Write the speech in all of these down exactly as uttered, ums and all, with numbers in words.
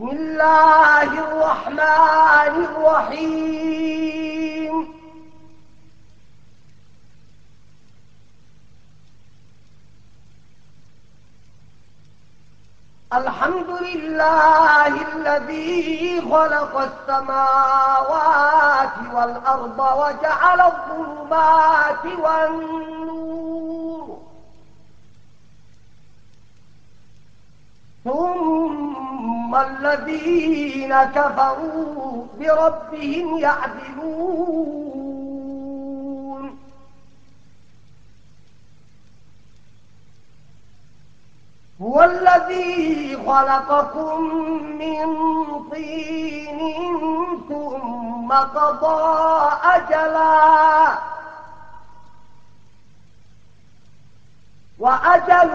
بسم الله الرحمن الرحيم الحمد لله الذي خلق السماوات والأرض وجعل الظلمات والنور ثم الذين كفروا بربهم يعدلون هو الذي خلقكم من طين ثم قضى أجلا وأجل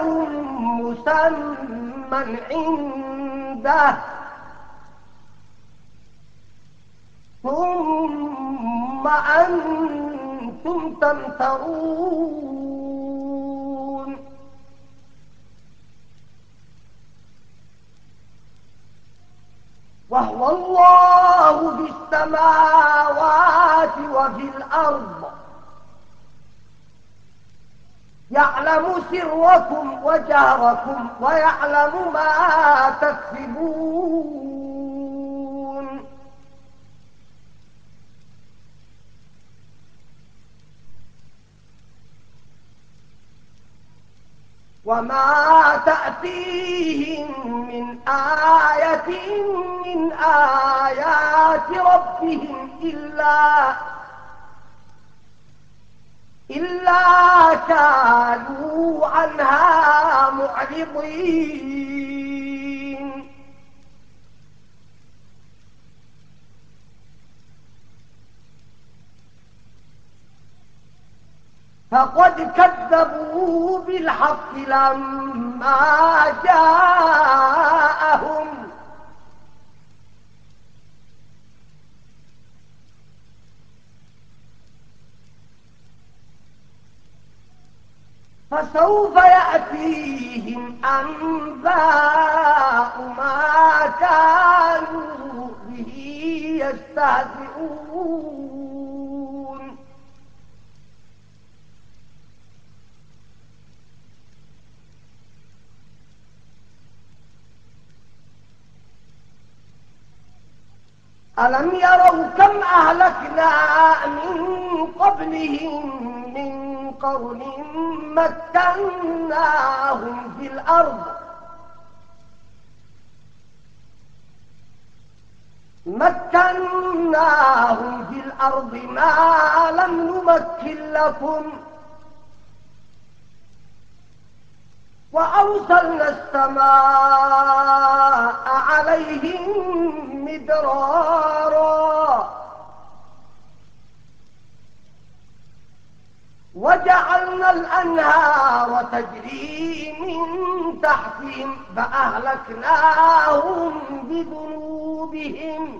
مسمى عنده ثم أنتم تمترون وهو الله في السماوات وفي الأرض يعلم سركم وجهركم ويعلم ما تكسبون وما تأتيهم من آية من آيات ربهم إلا إلا كانوا عنها معرضين فقد كذبوا بالحق لما جاءهم فسوف يأتيهم أنباء ما كانوا به يستهزئون ألم يروا كم أهلكنا من قبلهم من قرن مكناهم في الأرض مكناهم في الأرض ما لم نمكن لكم وأرسلنا السماء عليهم مدرارا وجعلنا الأنهار تجري من تحتهم فأهلكناهم بذنوبهم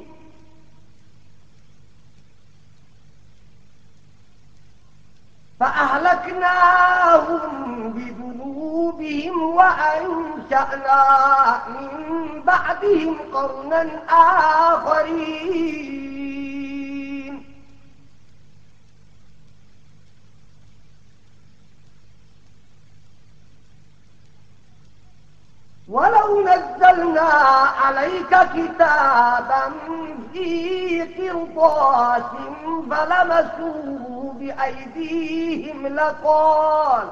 فأهلكناهم بذنوبهم وأنشأنا من بعدهم قرنا آخرين ولو نزلنا عليك كتابا في قرطاس فلمسوه بأيديهم لقال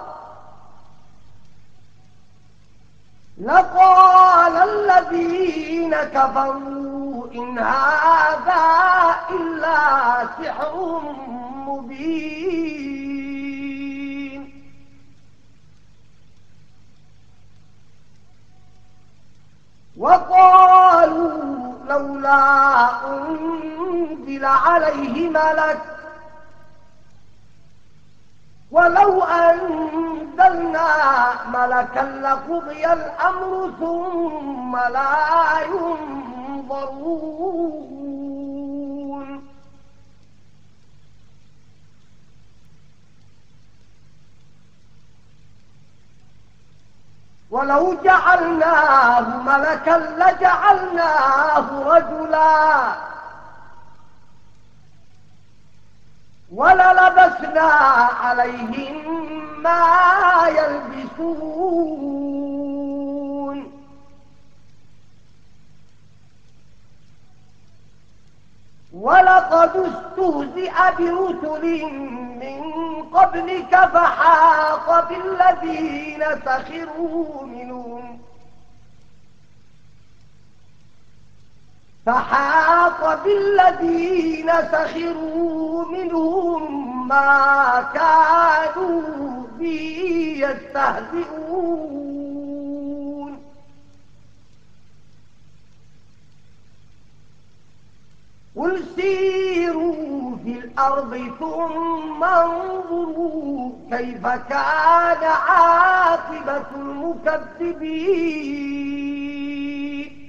لقال الذين كفروا إن هذا إلا سحر مبين وقالوا لولا أنزل عليه ملك ولو أنزلنا ملكا لقضي الأمر ثم لا ينظرون ولو جعلناه ملكا لجعلناه رجلا وللبسنا عليهم ما يلبسون ولقد استهزئ برسل من قبلك فحاق بالذين سخروا منهم فحاق بالذين سخروا منهم ما كانوا به يستهزئون قل سيروا في الأرض ثم انظروا كيف كان عاقبة المكذبين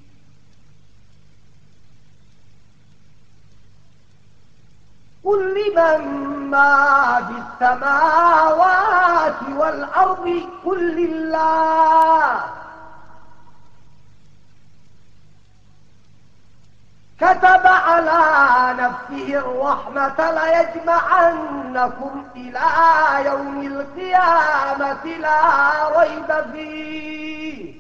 قل لمن ما في السماوات والأرض قل لله كتب على نفسه الرحمة ليجمعنكم إلى يوم القيامة لا ريب فيه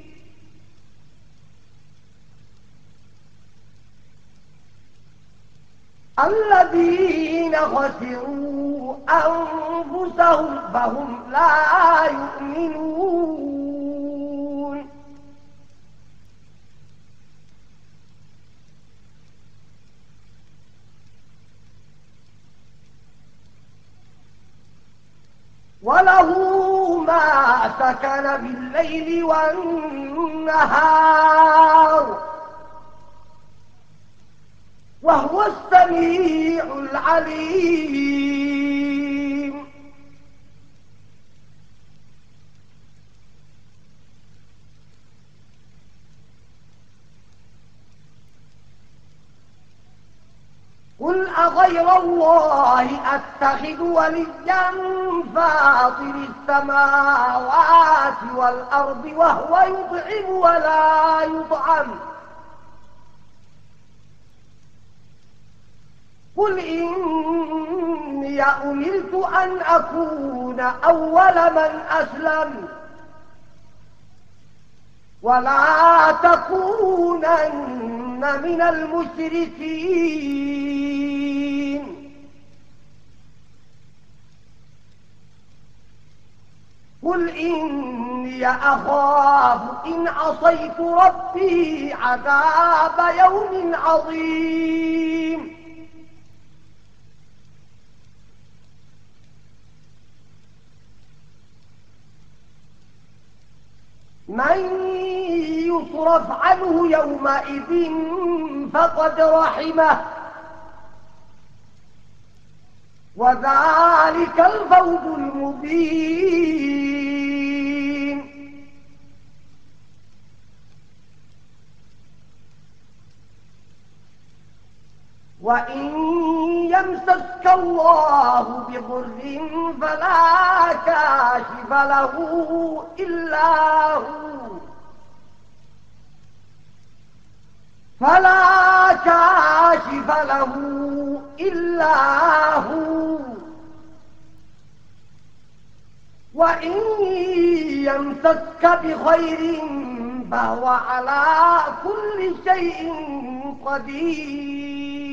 الذين خسروا أنفسهم فهم لا يؤمنون وله ما سكن بالليل والنهار وهو السميع العليم قل أغير الله أتخذ وليا فاطر السماوات والأرض وهو يطعم ولا يطعم قل إني أمرت أن أكون أول من أسلم ولا تكونن من المشركين قل إني أخاف إن عصيت ربي عذاب يوم عظيم من يصرف عنه يومئذ فقد رحمه وذلك الفوز المبين وإن يمسسك الله بضر فلا كاشف له إلا هو فلا كاشف له إلا هو وإن يمسسك بخير فهو على كل شيء قدير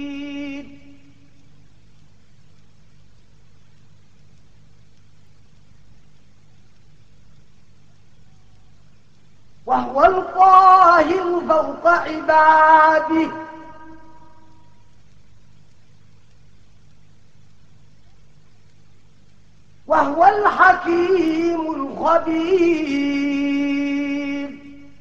وهو القاهر فوق عباده وهو الحكيم الخبير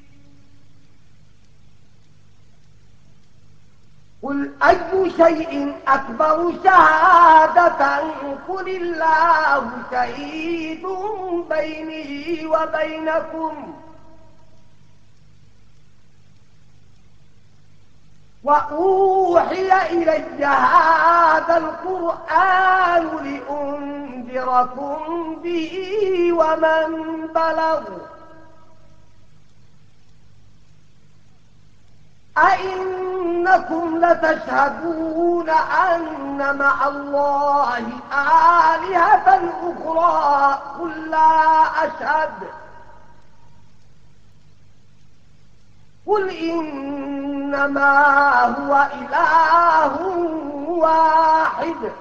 قل أي شيء أكبر شهادة قل الله شهيد بيني وبينكم وأوحي إلي هذا القرآن لأنذركم به ومن بلغ أئنكم لتشهدون أن مع الله آلهة أخرى قل لا أشهد قل إنما هو إله واحد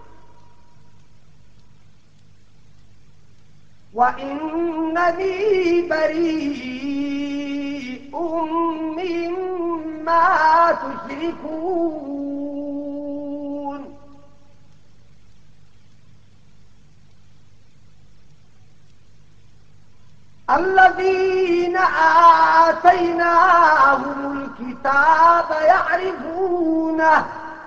وإنني بريء مما تشركون الذين آتيناهم الكتاب يعرفونه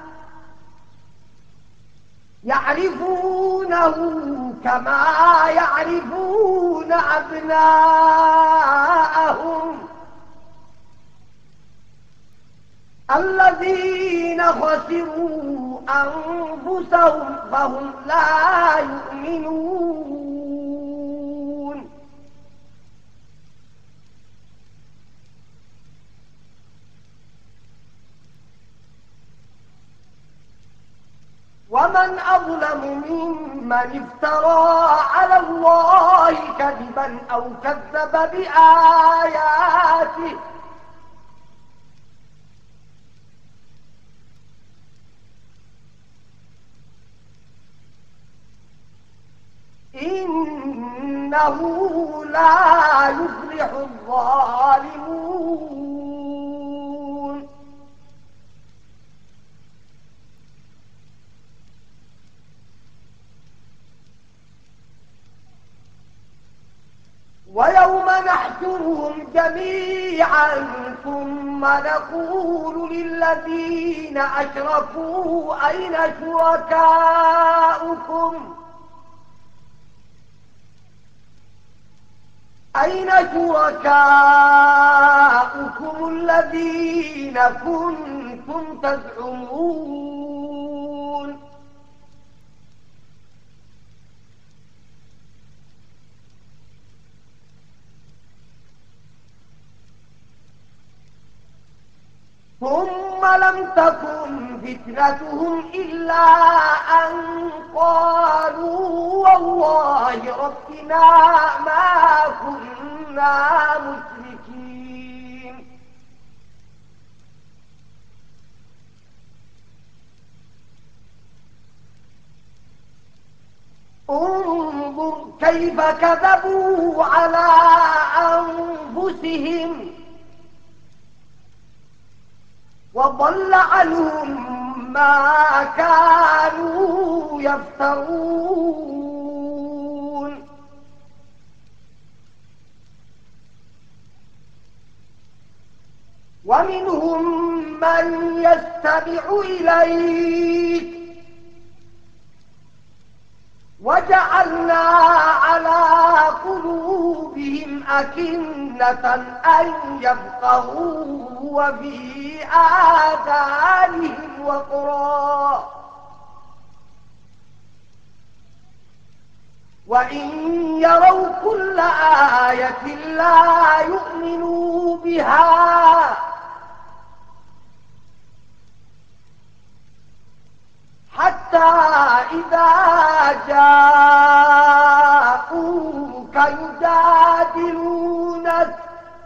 يعرفونه كما يعرفون أبناءهم الذين خسروا أنفسهم فهم لا يؤمنون ومن أظلم ممن افترى على الله كذبا أو كذب بآياته إنه لا يفلح الظالمون ويوم نحشرهم جميعا ثم نقول للذين أشركوا أين شركاؤكم أين شركاؤكم الذين كنتم تزعمون ثم لم تكن فتنتهم إلا أن قالوا والله ربنا ما كنا مشركين انظر كيف كذبوا على أنفسهم وضل عنهم ما كانوا يفترون ومنهم من يستمع إليك وجعلنا على قلوبهم أكنة أن يفقهوا وفي آذانهم وقرا وإن يروا كل آية لا يؤمنوا بها حتى إذا جاءوك يجادلونك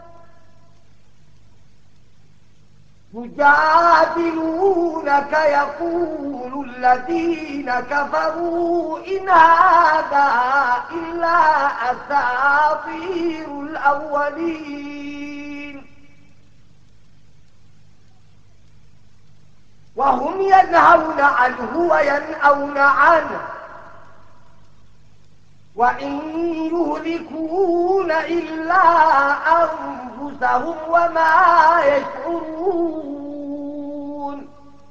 يجادلونك يقول الذين كفروا إن هذا إلا أساطير الأولين وهم ينهون عنه وينأون عنه وإن يهلكون إلا أنفسهم وما يشعرون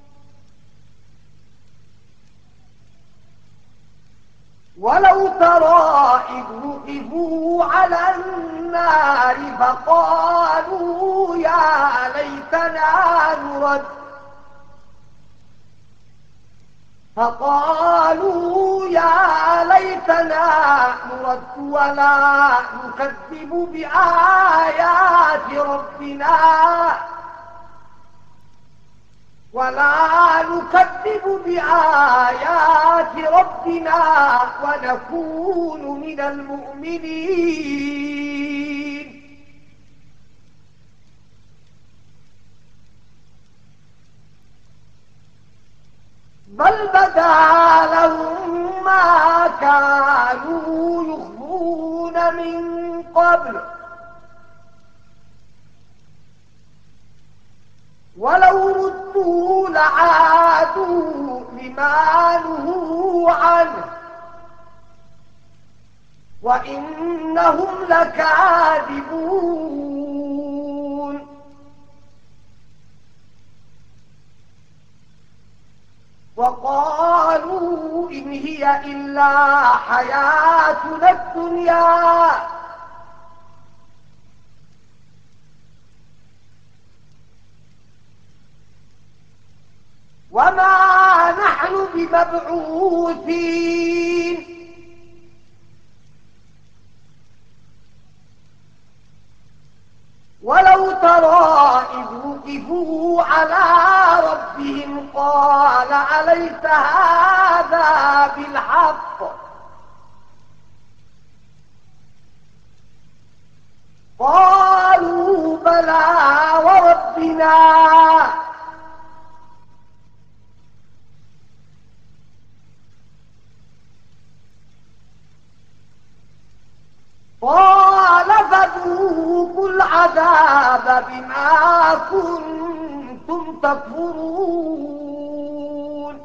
ولو ترى إذ وقفوا على النار فقالوا يا ليتنا نرد فقالوا يا ليتنا نرد ولا نكذب بآيات ربنا ولا نكذب بآيات ربنا ونكون من المؤمنين. بل بدا لهم ما كانوا يخفون من قبل ولو ردوا لعادوا لما نهوا عنه وإنهم لكاذبون. وقالوا إن هي إلا حياتنا الدنيا وما نحن بمبعوثين. ولو ترى إذ وقفوا على ربهم قال أليس هذا بالحق قالوا بلى وربنا قال فذوقوا العذاب بما كنتم تكفرون.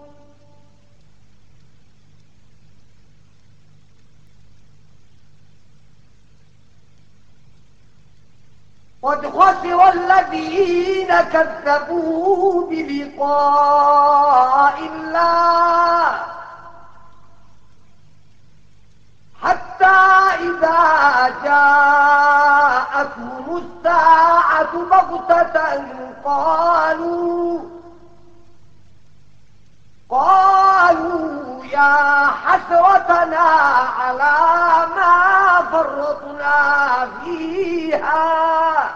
قد خسر الذين كذبوا بلقاء الله حتى إذا جاءتهم الساعة بغتة قالوا قالوا يا حسرتنا على ما فرطنا فيها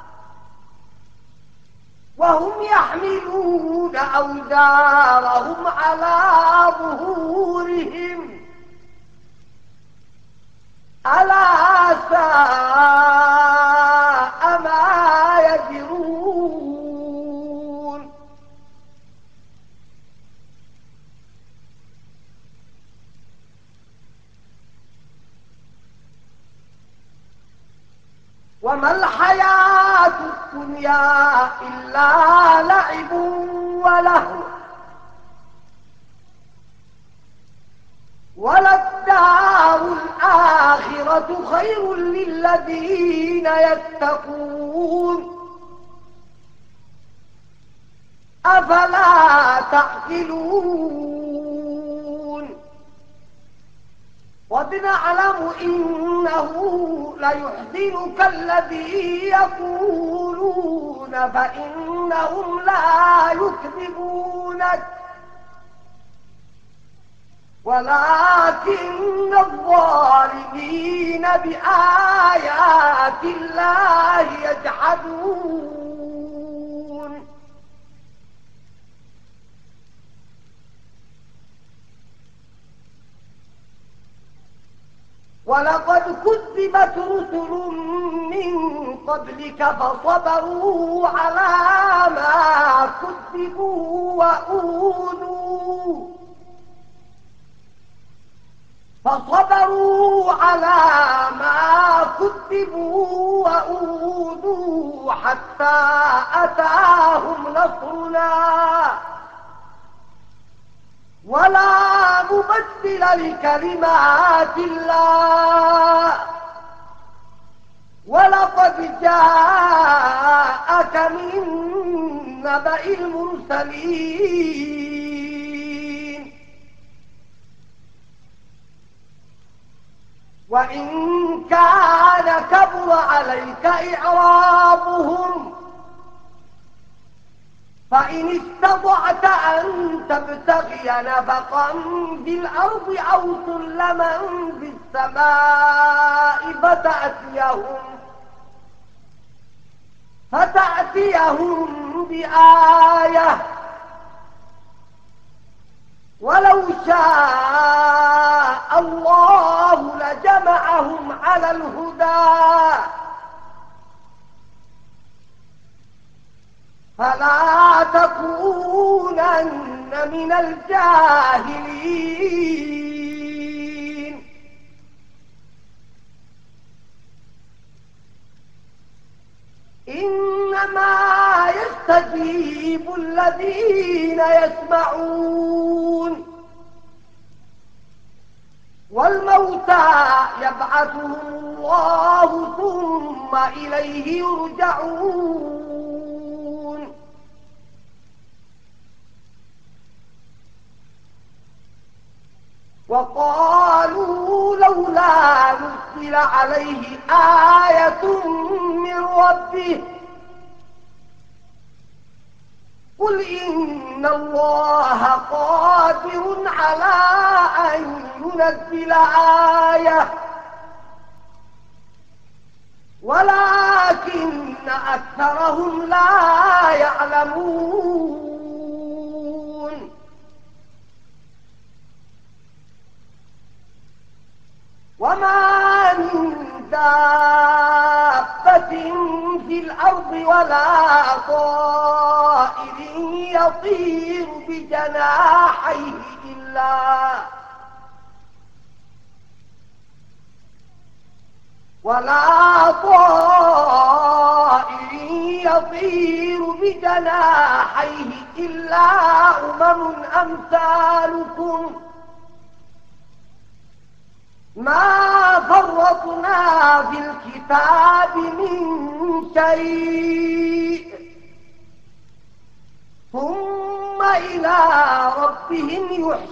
وهم يحملون أوزارهم على ظهورهم ألا ساء ما يزرون. وما الحياة الدنيا إلا لعب ولهو وللدار الآخرة خير للذين يتقون أفلا تعقلون. قد نعلم إنه ليحزنك الذي يقولون فإنهم لا يكذبونك ولكن الظالمين بآيات الله يجحدون. ولقد كذبت رسل من قبلك فصبروا على ما كذبوا وأوذوا فصبروا على ما كذبوا وأوذوا حتى أتاهم نصرنا ولا مبدل لكلمات الله ولقد جاءك من نبأ المرسلين. وإن كان كبر عليك إعرابهم فإن استطعت أن تبتغي نفقا في الأرض أو سلما في السماء فتأتيهم فتأتيهم بآية ولو شاء الله لجمعهم على الهدى فلا تكونن من الجاهلين إنما يستجيب الذين يسمعون والموتى يبعثهم الله ثم إليه يرجعون وقالوا لولا نزل عليه آية من ربه قل إن الله قادر على أن ينزل آية ولكن أكثرهم لا يعلمون وما من دابة في الأرض ولا طائر يطير بجناحيه إلا ولا طائر يطير بجناحيه إلا أمم أمثالكم ما فرطنا في الكتاب من شيء ثم إلى ربهم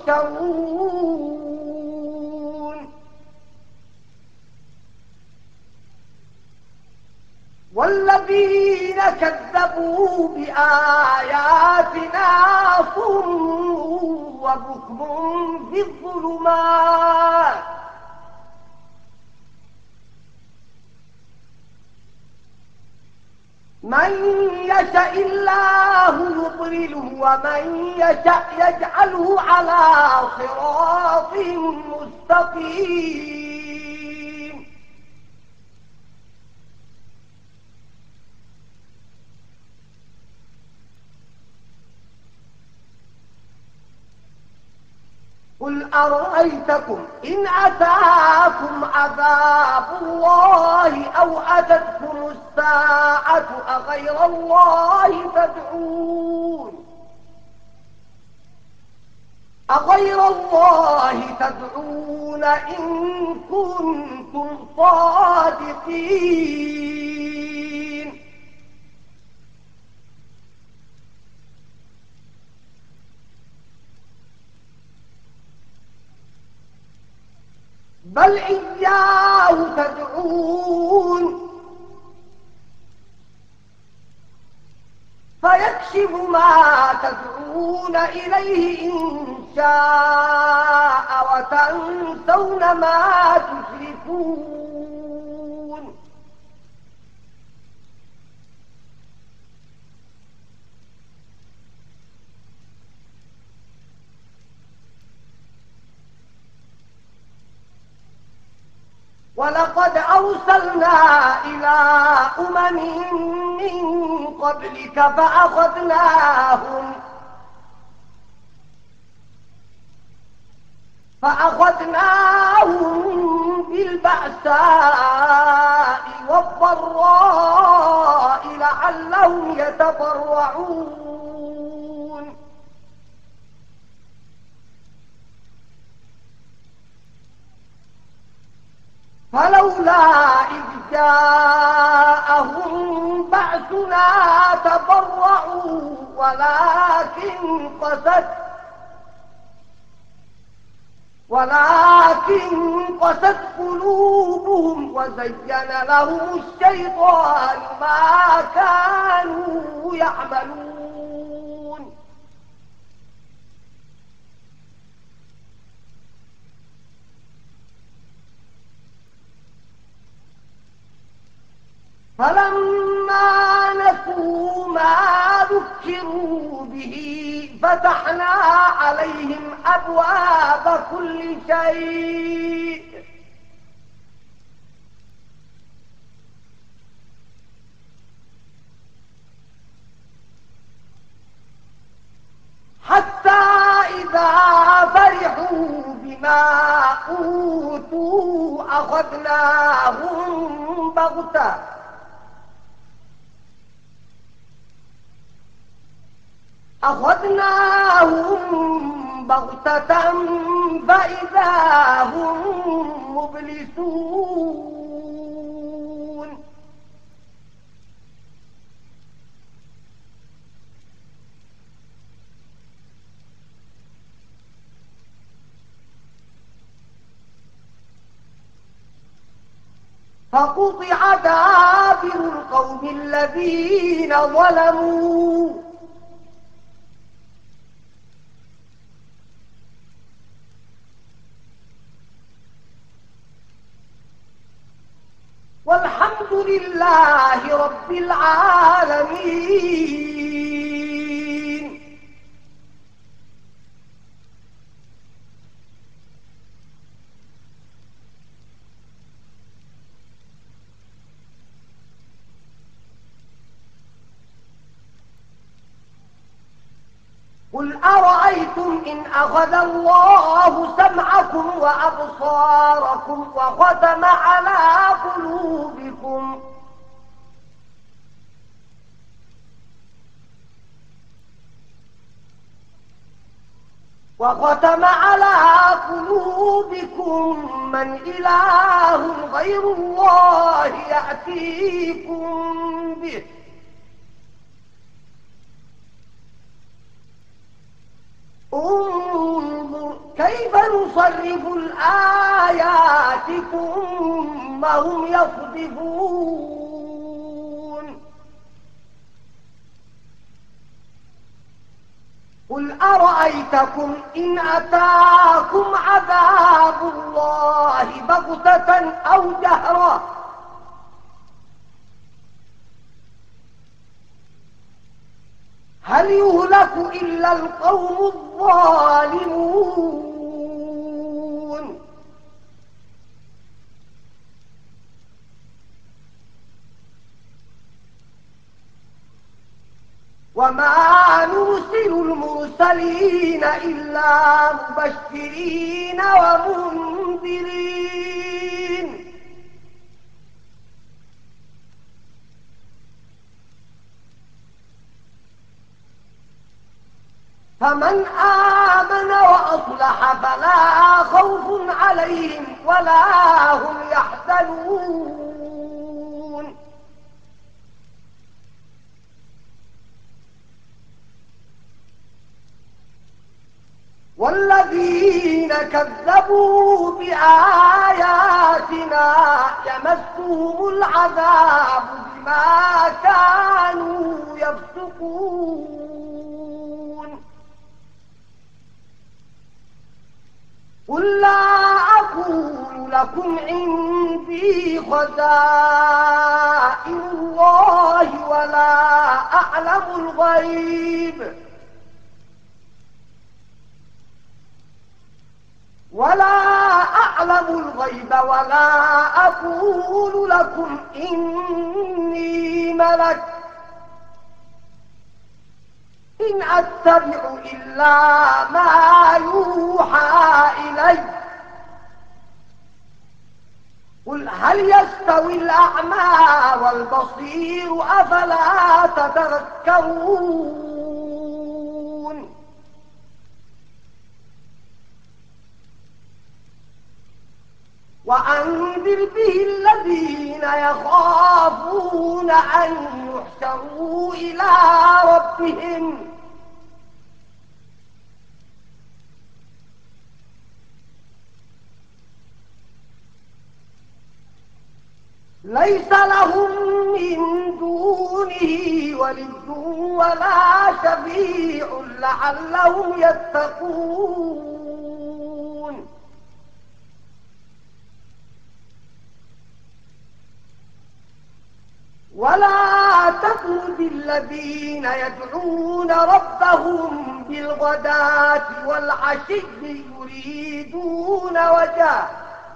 يحشرون والذين كذبوا بآياتنا صم وبكم في الظلمات من يشاء الله يضلله ومن يشاء يجعله على صراط مستقيم قل أرأيتكم إن أتاكم عذاب الله أو أتتكم الساعة أغير الله تدعون أغير الله تدعون إن كنتم صادقين بل إياه تدعون فيكشف ما تدعون إليه إن شاء وتنسون ما تشركون ولقد أرسلنا إلى أمم من قبلك فأخذناهم فأخذناهم بالبأساء والضراء لعلهم يتضرعون فلولا إذ جاءهم بأسنا تضرعوا ولكن قست ولكن قست قلوبهم وزين لهم الشيطان ما كانوا يعملون فلما نسوا ما ذكروا به فتحنا عليهم أبواب كل شيء حتى إذا فرحوا بما أوتوا أخذناهم بغتة أخذناهم بغتة فإذا هم مبلسون فقطع دابر القوم الذين ظلموا والحمد لله رب العالمين. قل أرأيتم إن أخذ الله سمعكم وأبصاركم وختم على قلوبكم وختم على قلوبكم من إله غير الله يأتيكم به انظر كيف نصرف الآيات ثم هم يصدفون. قل أرأيتكم إن أتاكم عذاب الله بغتة أو جهرة هل يهلك إلا القوم الظالمون. وما نرسل المرسلين إلا مبشرين ومنذرين فمن آمن وأصلح فلا خوف عليهم ولا هم يحزنون. والذين كذبوا بآياتنا يمسهم العذاب بما كانوا يفسقون. قل لا أقول لكم عندي خزائن الله ولا أعلم الغيب ولا أعلم الغيب ولا أقول لكم إني ملك إن أتبع إلا ما يوحى إلي. قل هل يستوي الأعمى والبصير أفلا تتذكرون. وأنذر به الذين يخافون أن يحشروا إلى ربهم ليس لهم من دونه ولي ولا شفيع لعلهم يتقون. ولا تطرد الذين يدعون ربهم بالغداة والعشي يريدون وجهه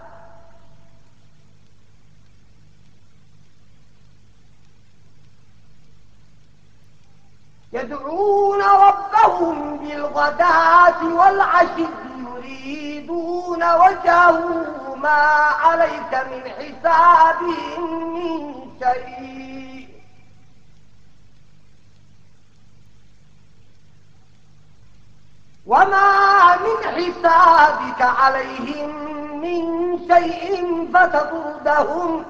يدعون ربهم بالغداة والعشي يريدون وجهه ما عليك من حسابهم من شيء وما من حسابك عليهم من شيء فتطردهم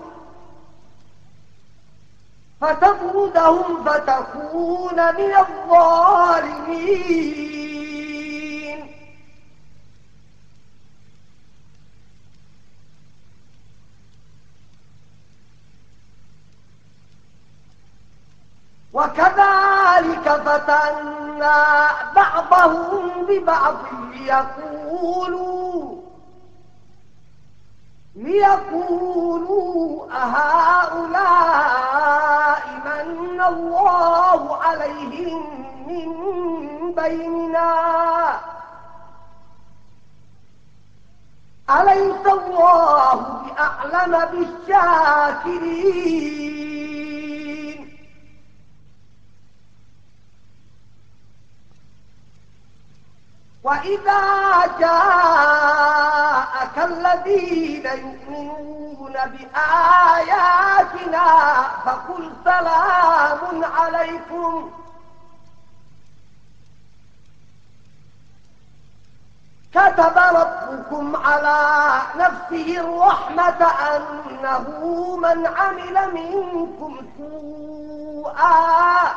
فتطردهم فتكون من الظالمين وكذلك فتنا بعضهم ببعض ليقولوا ليقولوا أهؤلاء من الله عليهم من بيننا أليس الله بأعلم بالشاكرين وإذا جاءك الذين يؤمنون بآياتنا فقل سلام عليكم كتب ربكم على نفسه الرحمة أنه من عمل منكم سوءا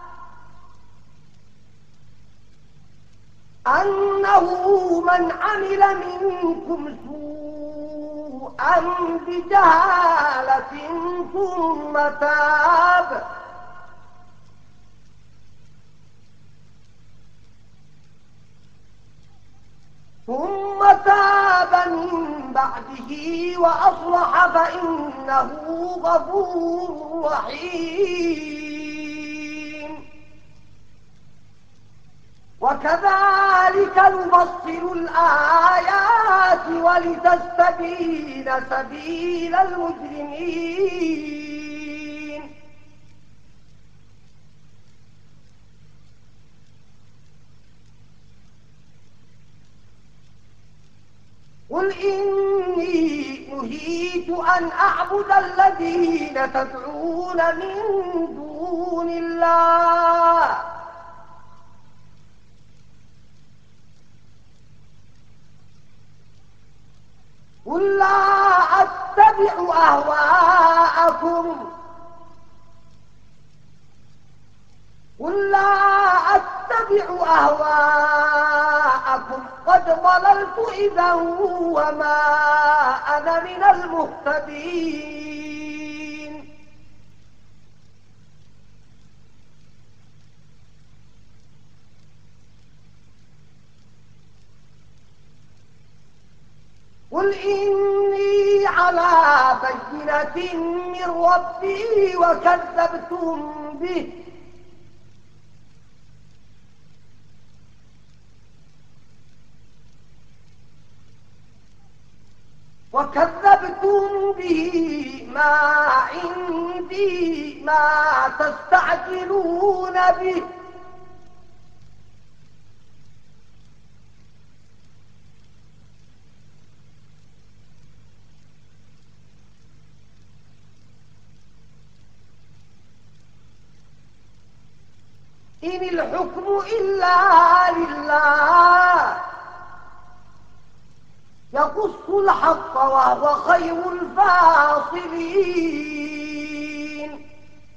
أنه من عمل منكم سوءا بجهالة ثم تاب ثم تاب من بعده وأصلح فإنه غفور رحيم وكذلك نفصل الآيات ولتستبين سبيل المجرمين قل إني نهيت أن أعبد الذين تدعون من دون الله قل لا أتبع أهواءكم قل لا أتبع أهواءكم قد ضللت إذا وما أنا من المهتدين قل إني على بينة من ربي وكذبتم به وكذبتم به ما عندي ما تستعجلون به إن الحكم إلا لله يقص الحق وهو خير الفاصلين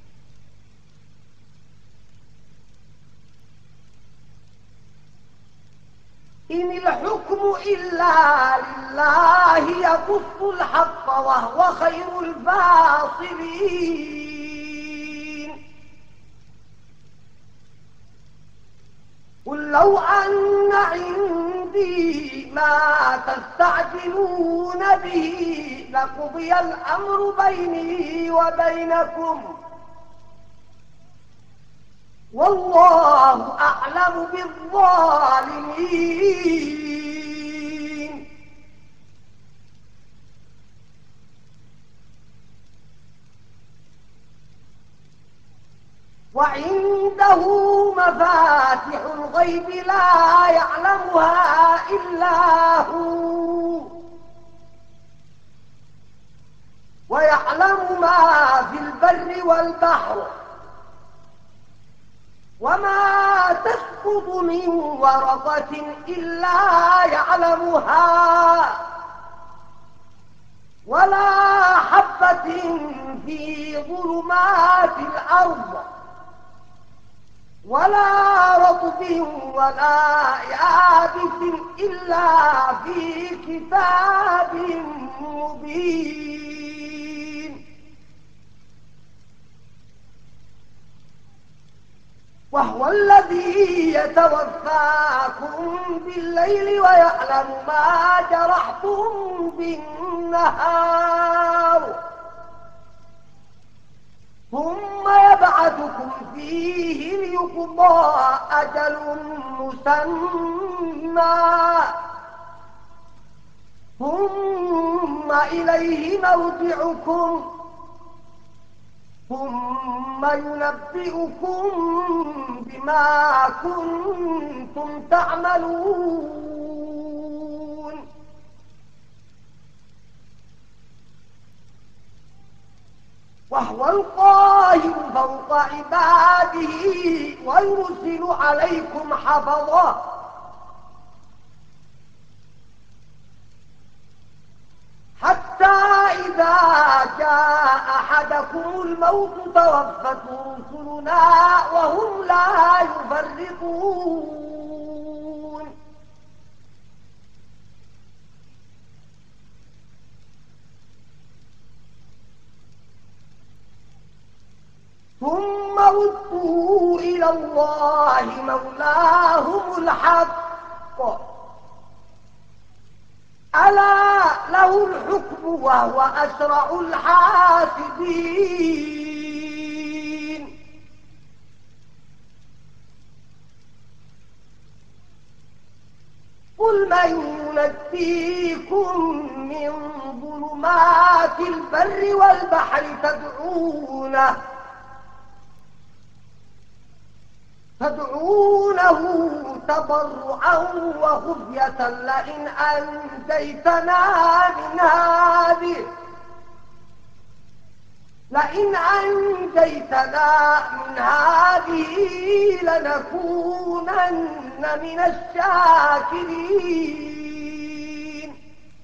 إن الحكم إلا لله يقص الحق وهو خير الفاصلين قل لو أن عندي ما تستعجلون به لقضي الأمر بيني وبينكم والله أعلم بالظالمين. وعنده مفاتح الغيب لا يعلمها إلا هو، ويعلم ما في البر والبحر، وما تسقط من ورقة إلا يعلمها، ولا حبة في ظلمات الأرض، ولا رطب ولا يابس إلا في كتاب مبين. وهو الذي يتوفاكم بالليل ويعلم ما جرحتم بالنهار، ثم يبعثكم فيه ليقضى أجل مسمى، ثم إليه مرجعكم، ثم ينبئكم بما كنتم تعملون. وهو القاهر فوق عباده ويرسل عليكم حفظا، حتى إذا جاء أحدكم الموت توفته رسلنا وهم لا يفرطون. ثم ردوا إلى الله مولاهم الحق، ألا له الحكم وهو أسرع الحاسبين. قل من ينجيكم من ظلمات البر والبحر تدعونه تدعونه تضرعا وخفية لئن أنجيتنا من هذه لئن أنجيتنا من هذه لنكونن من الشاكرين.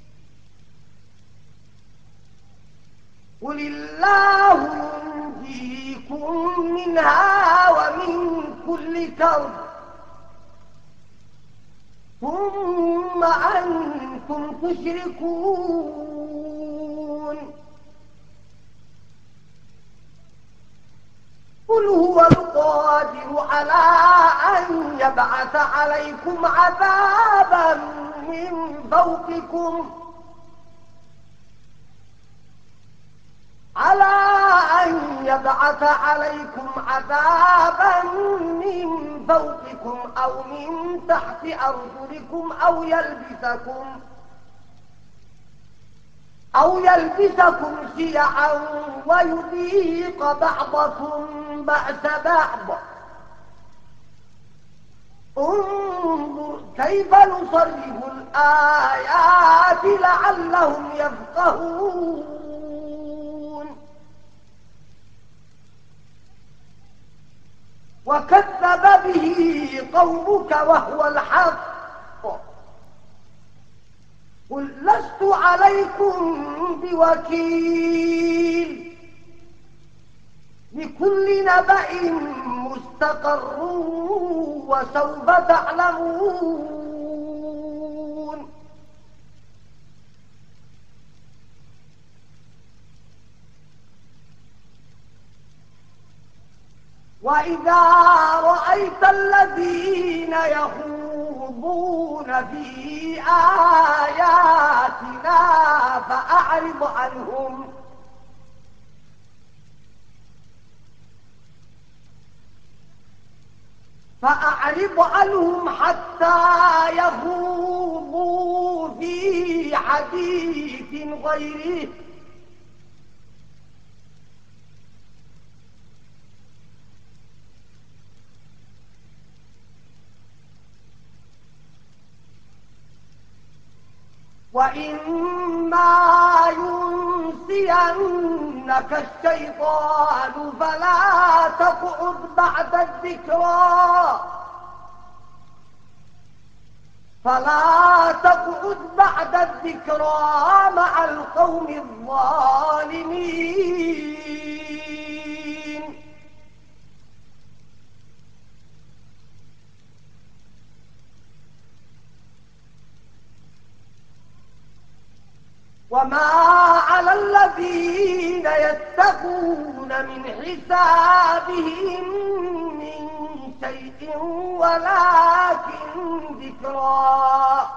قل الله ينجيكم منها ومن كل كرب ثم أنتم تشركون. قل هو القادر على أن يبعث عليكم عذابا من فوقكم على أن يبعث عليكم عذابا من فوقكم أو من تحت أرجلكم أو يلبسكم أو يلبسكم شيعا ويذيق بعضكم بأس بعض. انظر كيف نصرف الآيات لعلهم يفقهون. وكذب به قومك وهو الحق. قل لست عليكم بوكيل لكل نبأ مستقر وسوف تعلمون. وإذا رأيت الذين يخوضون في آياتنا فأعرض عنهم فأعرض عنهم حتى يخوضوا في حديث غيره وإما ينسينك الشيطان فلا تقعد بعد الذكرى فلا تقعد بعد الذكرى مع القوم الظالمين. وما على الذين يتقون من حسابهم من شيء ولكن ذكرى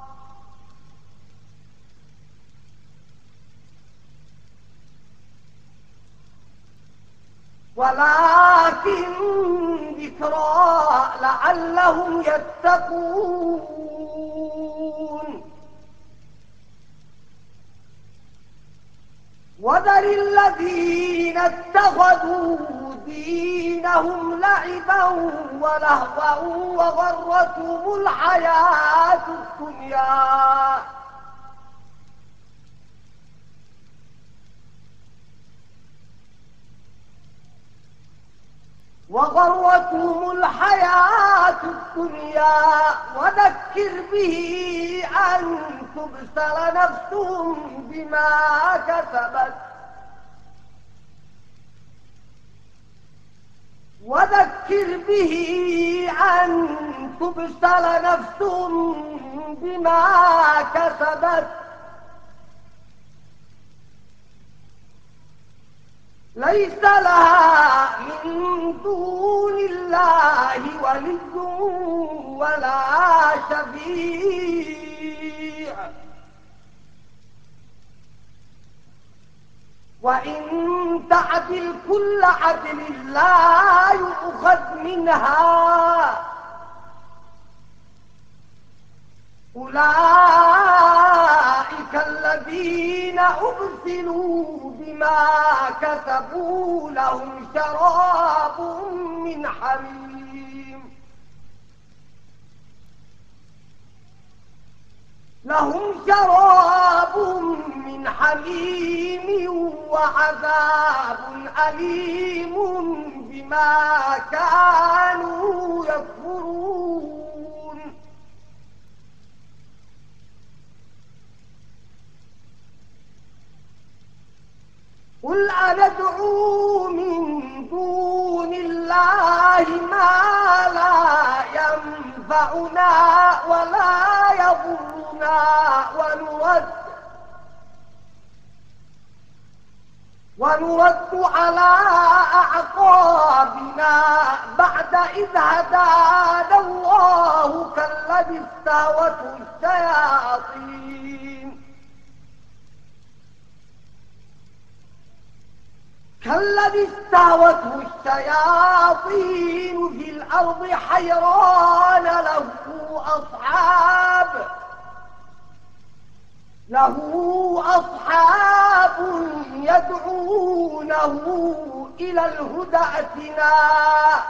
ولكن ذكرى لعلهم يتقون. وذر الذين اتخذوا دينهم لعبا ولهوا وغرتهم الحياة الدنيا وغرتهم الحياة الدنيا وذكر به أن تبسل نفس بما كسبت وذكر به أن تبسل نفس بما كسبت ليس لها من دون الله ولي ولا شفيع وإن تعدل كل عدل لا يؤخذ منها أولئك الذين أبسلوا بما كسبوا لهم شراب من حميم لهم شراب من حميم وعذاب أليم بما كانوا يكفرون. قل أندعو من دون الله ما لا ينفعنا ولا يضرنا ونرد ونرد على أعقابنا بعد إذ هدانا الله كالذي استهوته الشياطين كالذي استهوته الشياطين في الأرض حيران له أصحاب له أصحاب يدعونه إلى الهدى ائتنا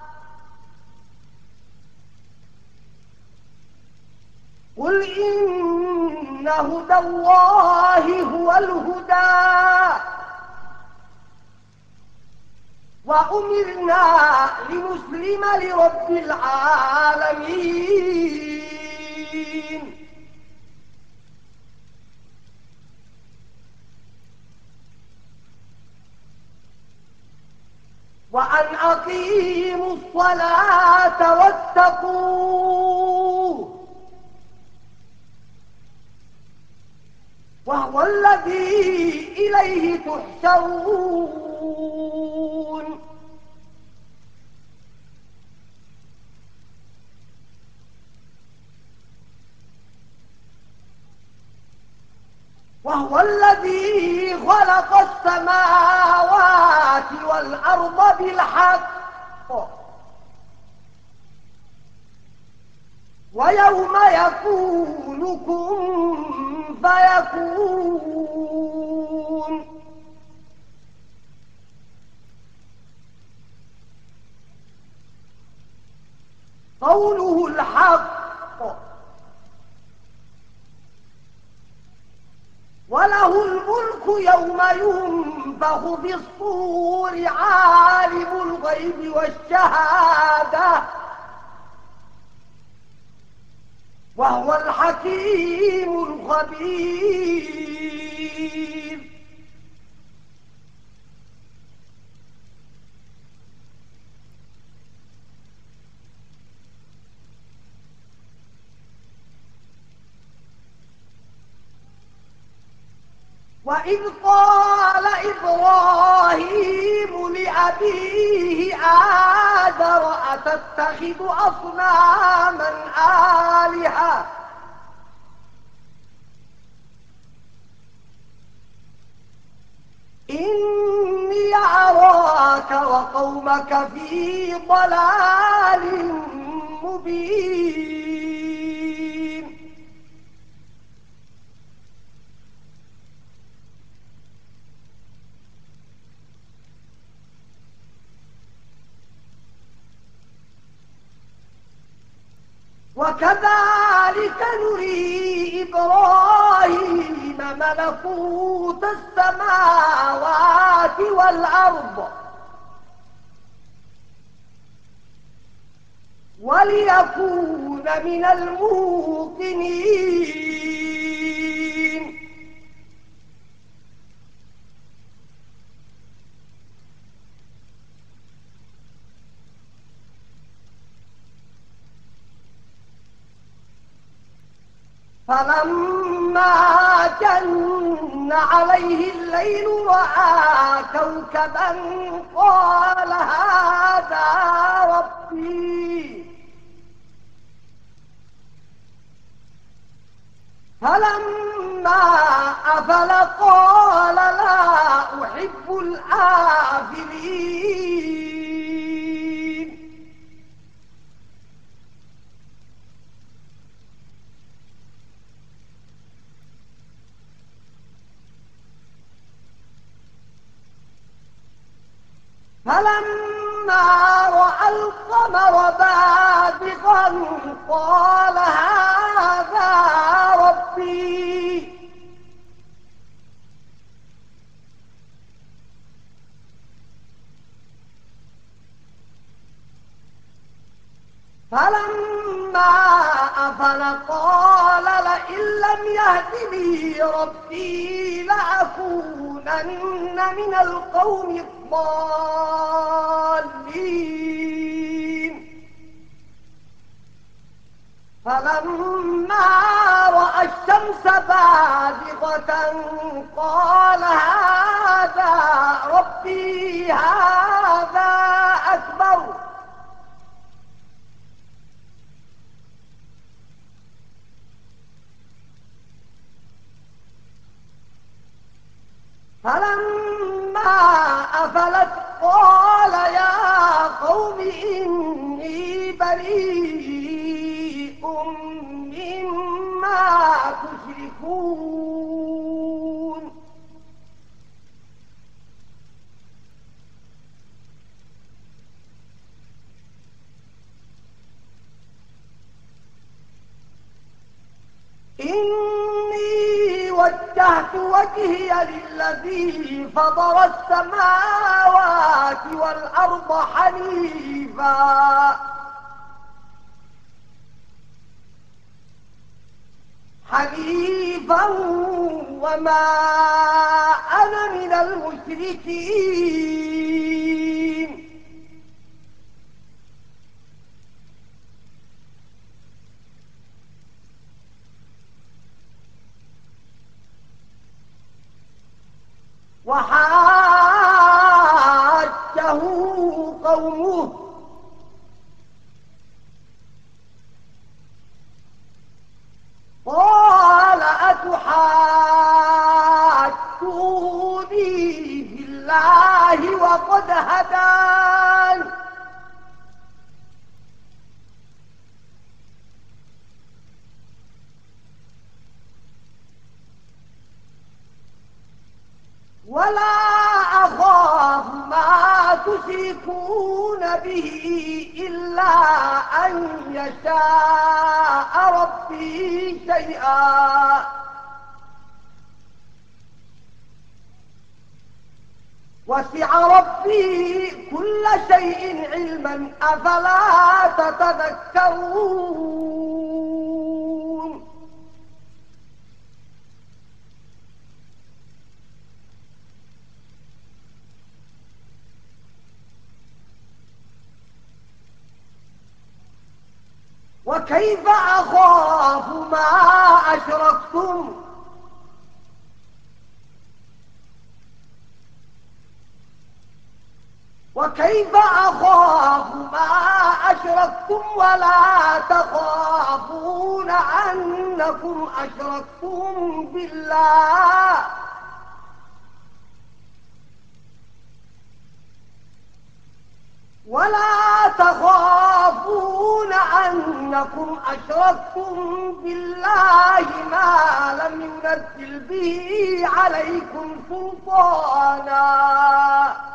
قل إن هدى الله هو الهدى وأمرنا لنسلم لرب العالمين. وأن أقيموا الصلاة واتقوه وهو الذي إليه تحشرون. وهو الذي خلق السماوات والأرض بالحق ويوم يقول كن فيكون. قوله الحق وله الملك يوم ينفخ في الصور عالم الغيب والشهادة وهو الحكيم الخبير. وإذ قال إبراهيم لأبيه آذر أتتخذ أصناما آلهة إني أراك وقومك في ضلال مبين. وكذلك نري إبراهيم ملكوت السماوات والأرض وليكون من الموقنين. فلما جن عليه الليل رأى كوكبا قال هذا ربي. فلما أفل قال لا أحب الآفلين. فلما رأى القمر بازغا قال هذا ربي. فلما أفل قال لئن لم يهدني ربي لأكونن من القوم الضالين. فلما رأى الشمس بازغة قال هذا ربي هذا أكبر. فلما أفلت قال يا قوم إني بريء مما تشركون. إني وجهت وجهي للذي فطر السماوات والأرض حنيفا حنيفا وما أنا من المشركين. وحاجه قومه قال أتحاجوني في الله وقد هدان ولا أخاف ما تشركون به إلا أن يشاء ربي شيئا وسع ربي كل شيء علما أفلا تتذكرون وكيف أخاف ما أشركتم وكيف أخاف ما أشركتم ولا تخافون أنكم أشركتم بالله ولا تخافون أنكم أشركتم بالله ما لم ينزل به عليكم سلطانا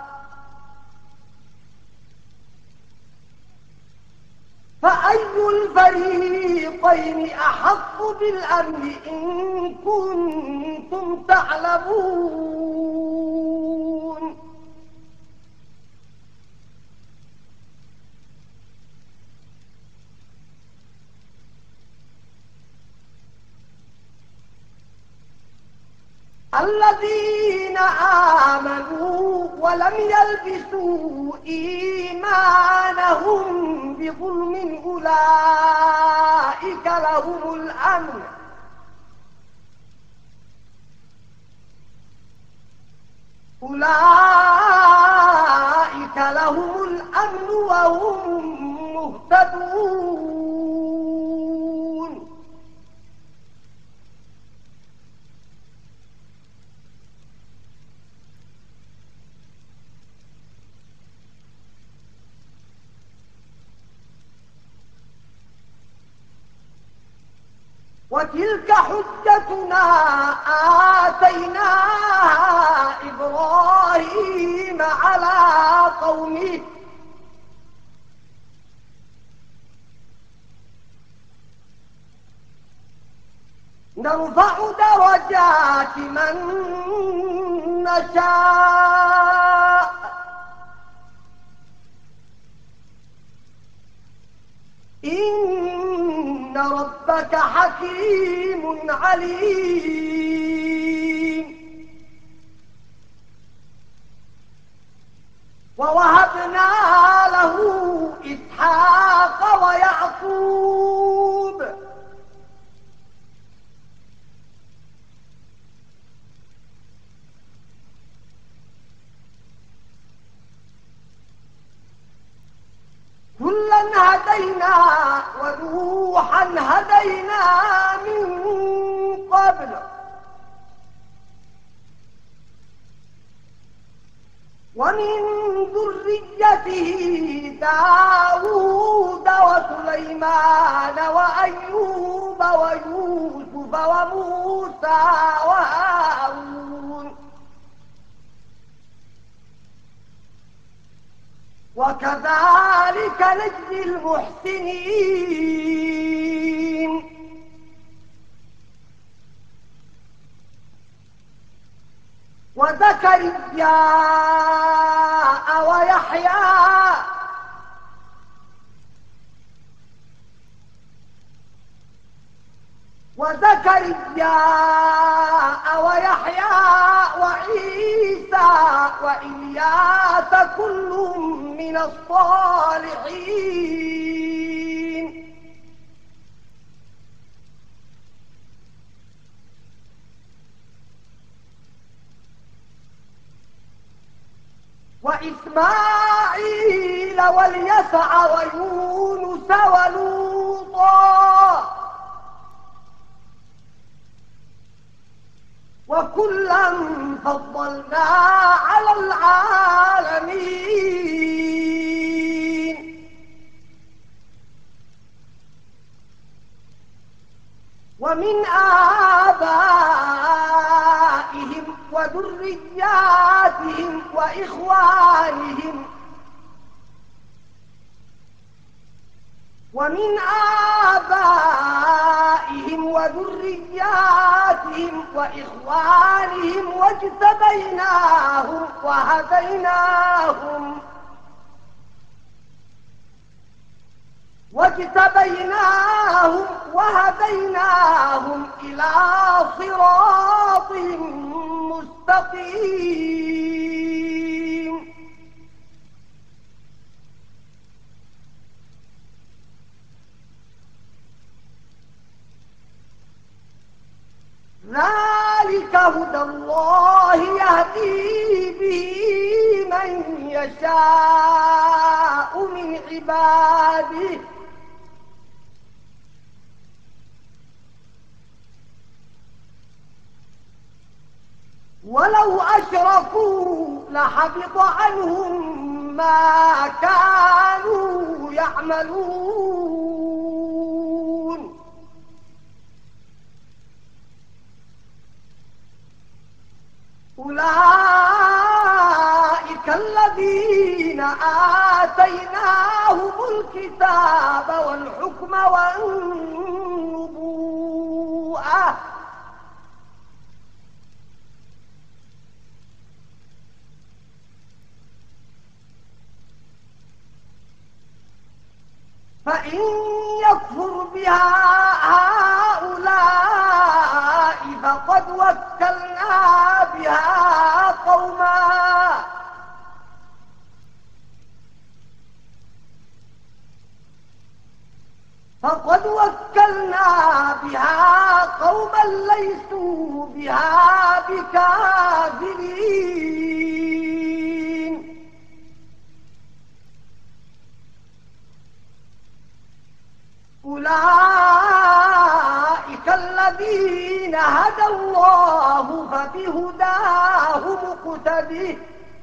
فأي الفريقين أحق بالأمن إن كنتم تعلمون الذين آمنوا ولم يلبسوا إيمانهم بظلم أولئك لهم الأمن أولئك لهم الأمن وهم مهتدون وتلك حجتنا آتيناها إبراهيم على قومه نرفع درجات من نشاء إن ربك حكيم عليم ووهبنا له إسحاق ويعقوب كلا هدينا ونوحا هدينا من قبل ومن ذريته داود وسليمان وأيوب ويوسف وموسى وهارون وكذلك نجزي المحسنين وزكريا ويحيى وزكريا ويحيى وعيسى وإلياس كل من الصالحين وإسماعيل واليسع ويونس ولوطا وكلا فضلنا على العالمين ومن آبائهم وذرياتهم وإخوانهم ومن آبائهم وذرياتهم وإخوانهم واجتبيناهم وهديناهم واجتبيناهم وهديناهم إلى صراط مستقيم ذلك هدى الله يهدي به من يشاء من عباده ولو أشركوا لحبط عنهم ما كانوا يعملون أولئك الذين آتيناهم الكتاب والحكم والنبوءة فإن يكفر بها هؤلاء فقد وكلنا بها قوما فقد وكلنا بها قوما ليسوا بها بكافرين أولئك الذين هدى الله فبهداه مقتده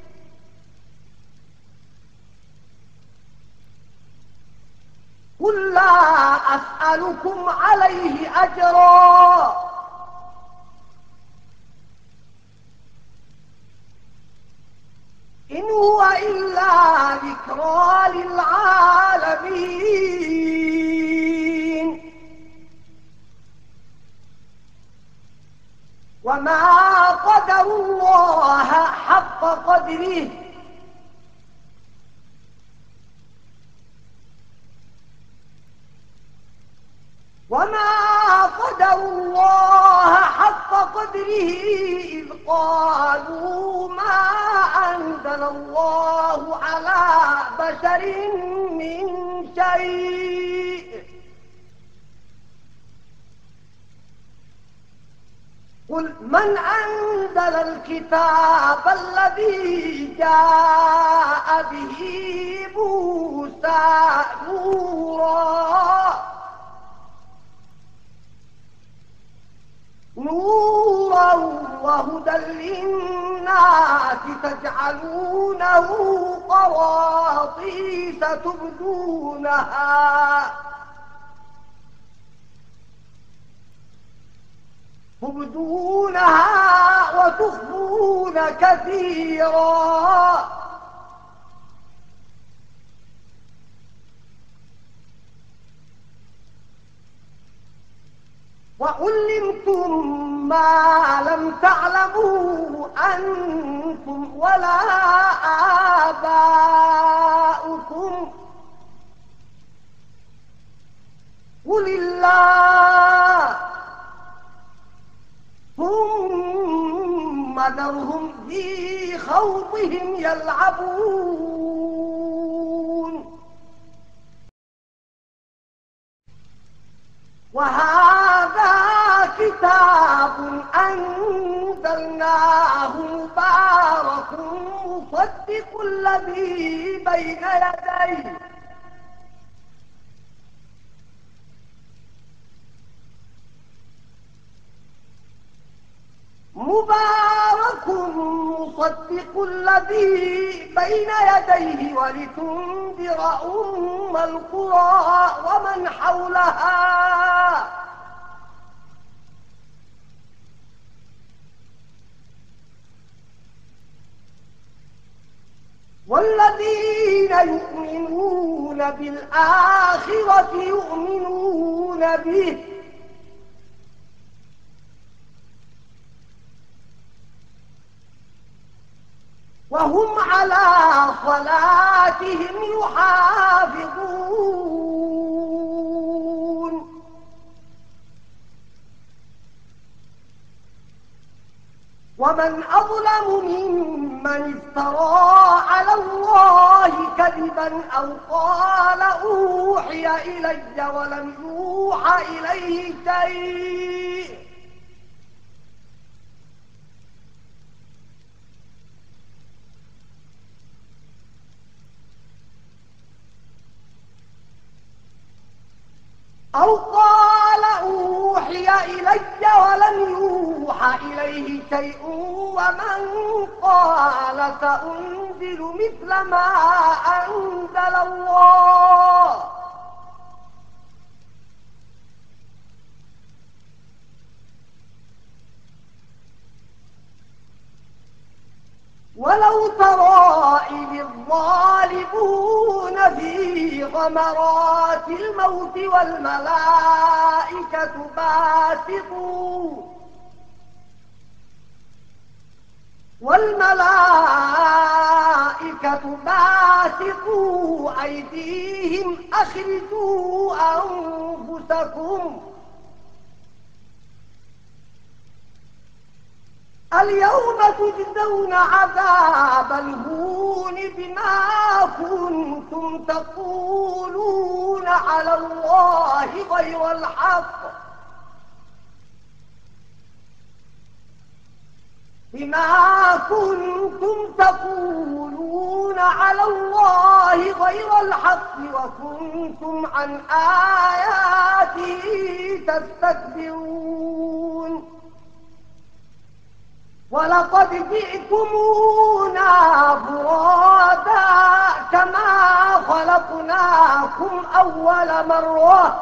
قل لا أسألكم عليه أجرا إن هو إلا ذكرى للعالمين وما قدروا الله حق قدره وما قدروا الله حق قدره إذ قالوا ما أنزل الله على بشر من شيء قل من أنزل الكتاب الذي جاء به موسى نورا نورا وهدى للناس تجعلونه قراطيس تبدونها تبدونها وتخفون كثيرا وعلمتم ما لم تعلموا أنتم ولا آباؤكم قل الله ثم ذرهم في خوضهم يلعبون وهذا كتاب أنزلناه مبارك مصدق الذي بين يديه مبارك مصدق الذي بين يديه ولتنذر أم القرى ومن حولها والذين يؤمنون بالآخرة يؤمنون به وهم على صلاتهم يحافظون ومن أظلم ممن افترى على الله كذبا أو قال أوحي إلي ولم يوحى إليه شيء أو قال أوحي إلي ولم يوحى إليه شيء ومن قال سأنزل مثل ما أنزل الله ولو ترى إذ الظالمون في غمرات الموت والملائكة باسطوا والملائكة باسطوا أيديهم أخرجوا أنفسكم اليوم تجزون عذاب الهون بما كنتم تقولون على الله غير الحق بما كنتم تقولون على الله غير الحق وكنتم عن آياته تستكبرون ولقد جئتمونا فرادا كما خلقناكم أول مرة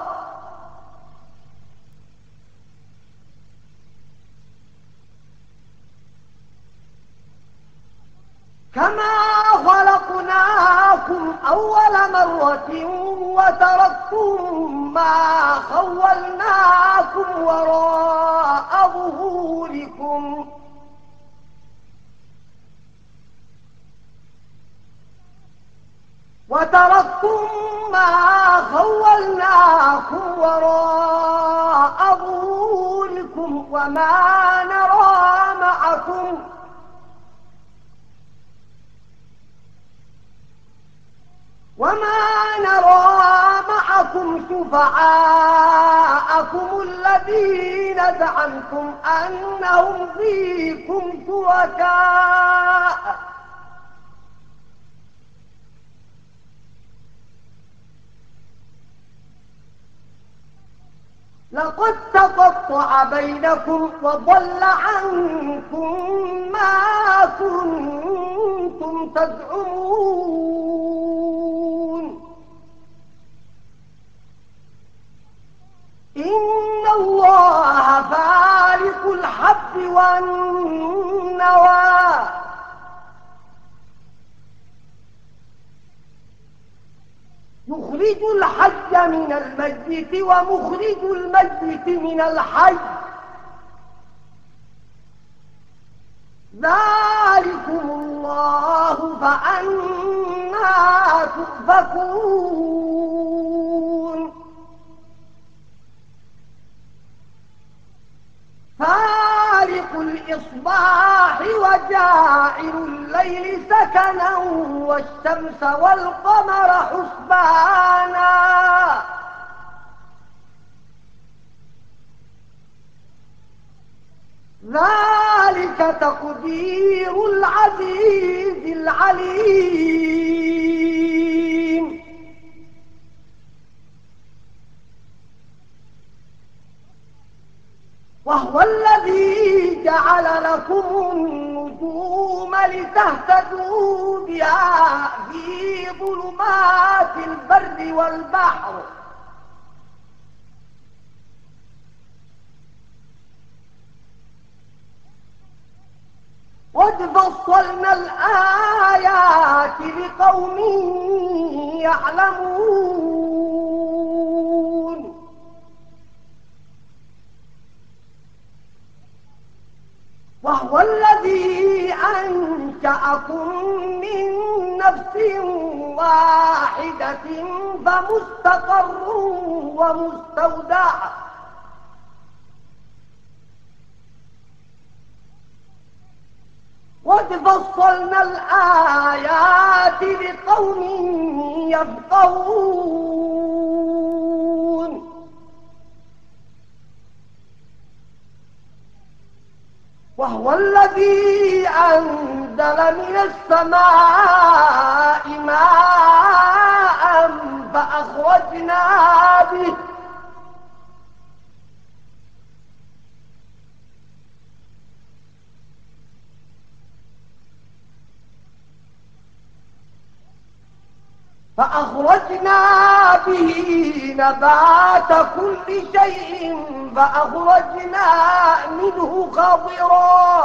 كما خلقناكم أول مرة وتركتم ما خولناكم وراء ظهوركم وتركتم ما خولناكم وراء ظهوركم وما نرى معكم وما نرى معكم شفعاءكم الذين زعمتم أنهم فيكم شركاء لقد تقطع بينكم وضل عنكم ما كنتم تزعمون إن الله فالق الحب والنوى يخرج الحي من الميت ومخرج الميت من الحي ذلكم الله فأنا تؤفكون فالق الإصباح وجاعل الليل سكنا والشمس والقمر حسبانا ذلك تقدير العزيز العليم وهو الذي جعل لكم النجوم لتهتدوا بها في ظلمات البر والبحر قد فصلنا الآيات لقوم يعلمون وهو الذي أنشأكم من نفس واحدة فمستقر ومستودع قد فصلنا الآيات لقوم يفقهون وهو الذي أنزل من السماء ماء فأخرجنا به فأخرجنا به نبات كل شيء فأخرجنا منه خضرا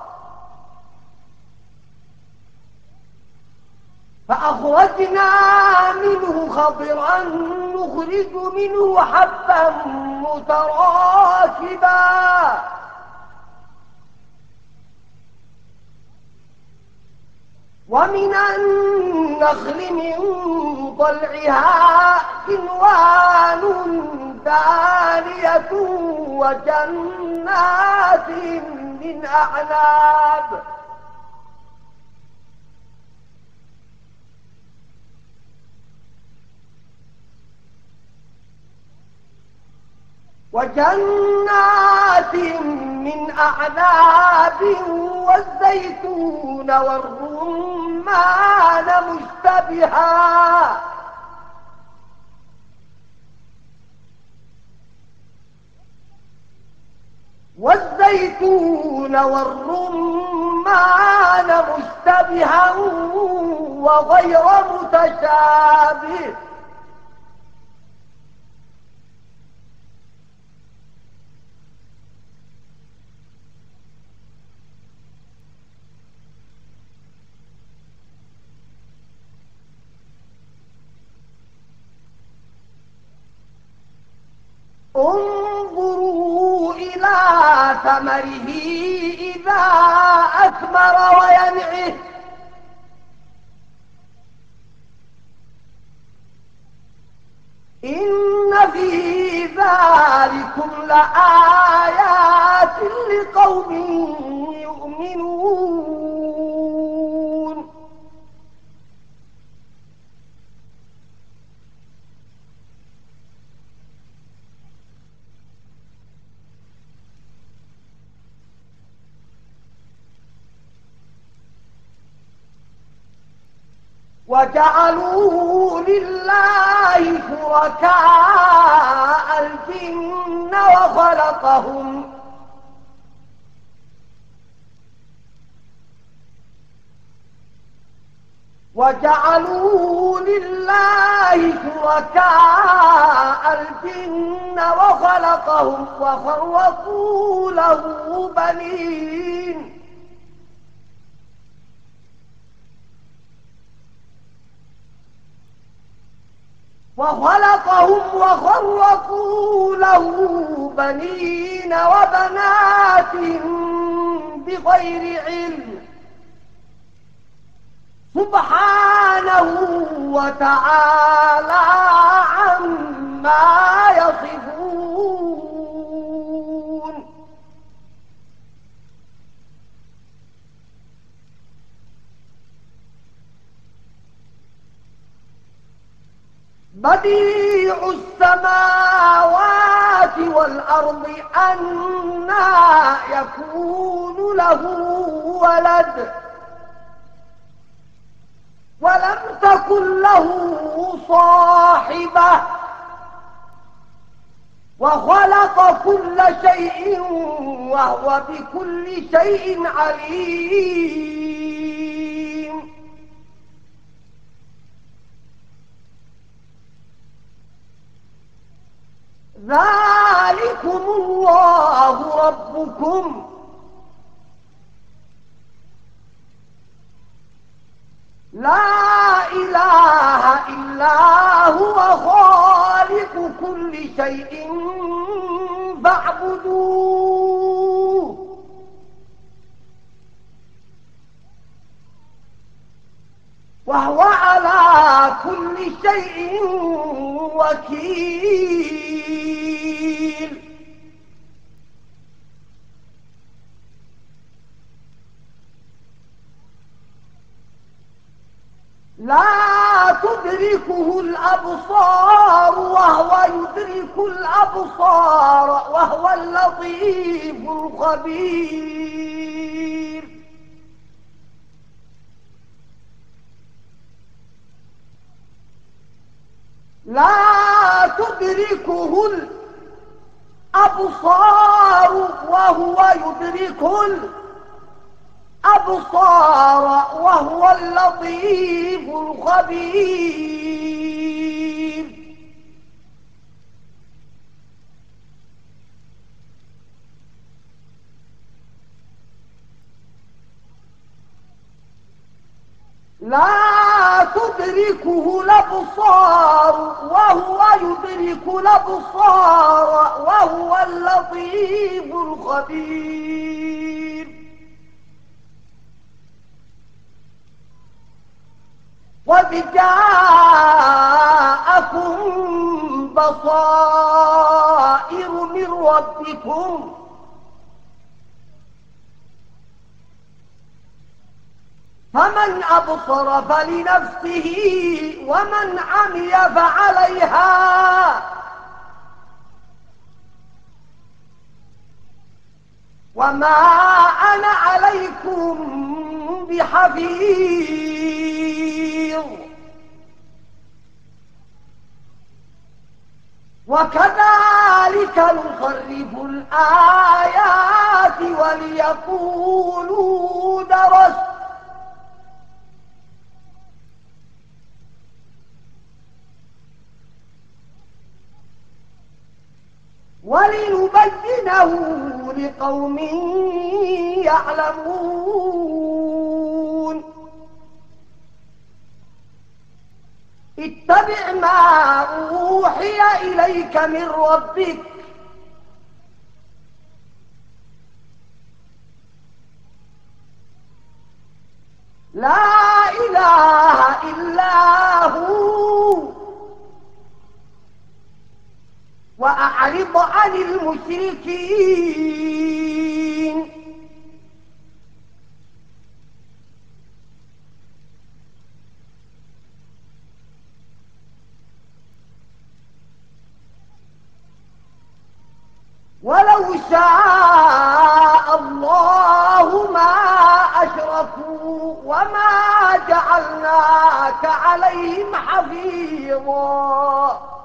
فأخرجنا منه خضرا نخرج منه حبا متراكبا ومن النخل من طلعها كنوان دانية وجنات من أعناب وجنات من أعناب والزيتون والرمان مشتبها والزيتون والرمان مشتبها وغير متشابه انظروا إلى ثمره إذا أثمر وينعه إن في ذلكم لآيات لقوم يؤمنون وجعلوا لله شركاء الجن وخلقهم وجعلوا لله شركاء الجن وخلقهم وخرقوا له بنين وخلقهم وخرقوا له بنين وبنات بغير علم سبحانه وتعالى عما يصفون بديع السماوات والأرض أنى يكون له ولد ولم تكن له صاحبة وخلق كل شيء وهو بكل شيء عليم ذلكم الله ربكم لا إله إلا هو خالق كل شيء فاعبدوه وهو على كل شيء وكيل. لا تدركه الأبصار وهو يدرك الأبصار وهو اللطيف الخبير. لا تدركه الأبصار وهو يدرك الأبصار وهو اللطيف الخبير. لا تدركه الأبصار وهو يدرك الأبصار وهو اللطيف الخبير. قد جاءكم بصائر من ربكم فمن أبصر فلنفسه ومن عمي فعليها وما أنا عليكم بحفيظ. وكذلك نصرف الآيات وليقولوا درست ولنبينه لقوم يعلمون. اتبع ما أوحي إليك من ربك لا إله إلا هو وأعرض عن المشركين. ولو شاء الله ما أشركوا وما جعلناك عليهم حفيظا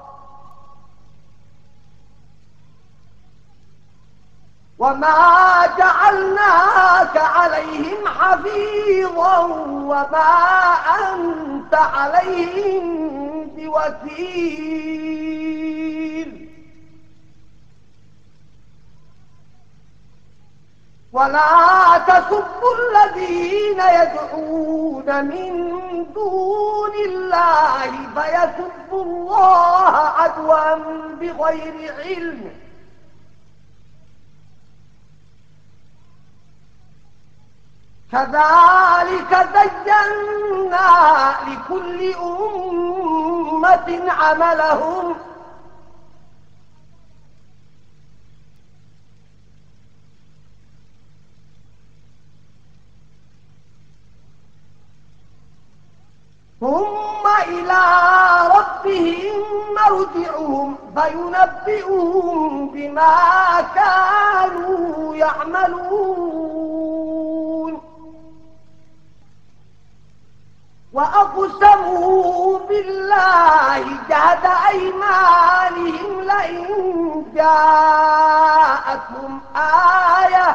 وما جعلناك عليهم حفيظا وما أنت عليهم بوكيل. ولا تسبوا الذين يدعون من دون الله فيسبوا الله عدوا بغير علم كذلك زينا لكل أمة عملهم ثم إلى ربهم مرجعهم فينبئهم بما كانوا يعملون. وأقسموا بالله جهد أيمانهم لئن جاءتهم آية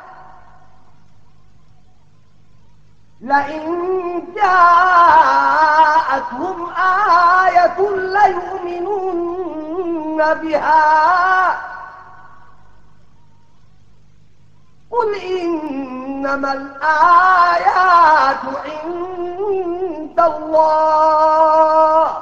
لئن جاءتهم آية ليؤمنن بها قل إن إنما الآيات عند الله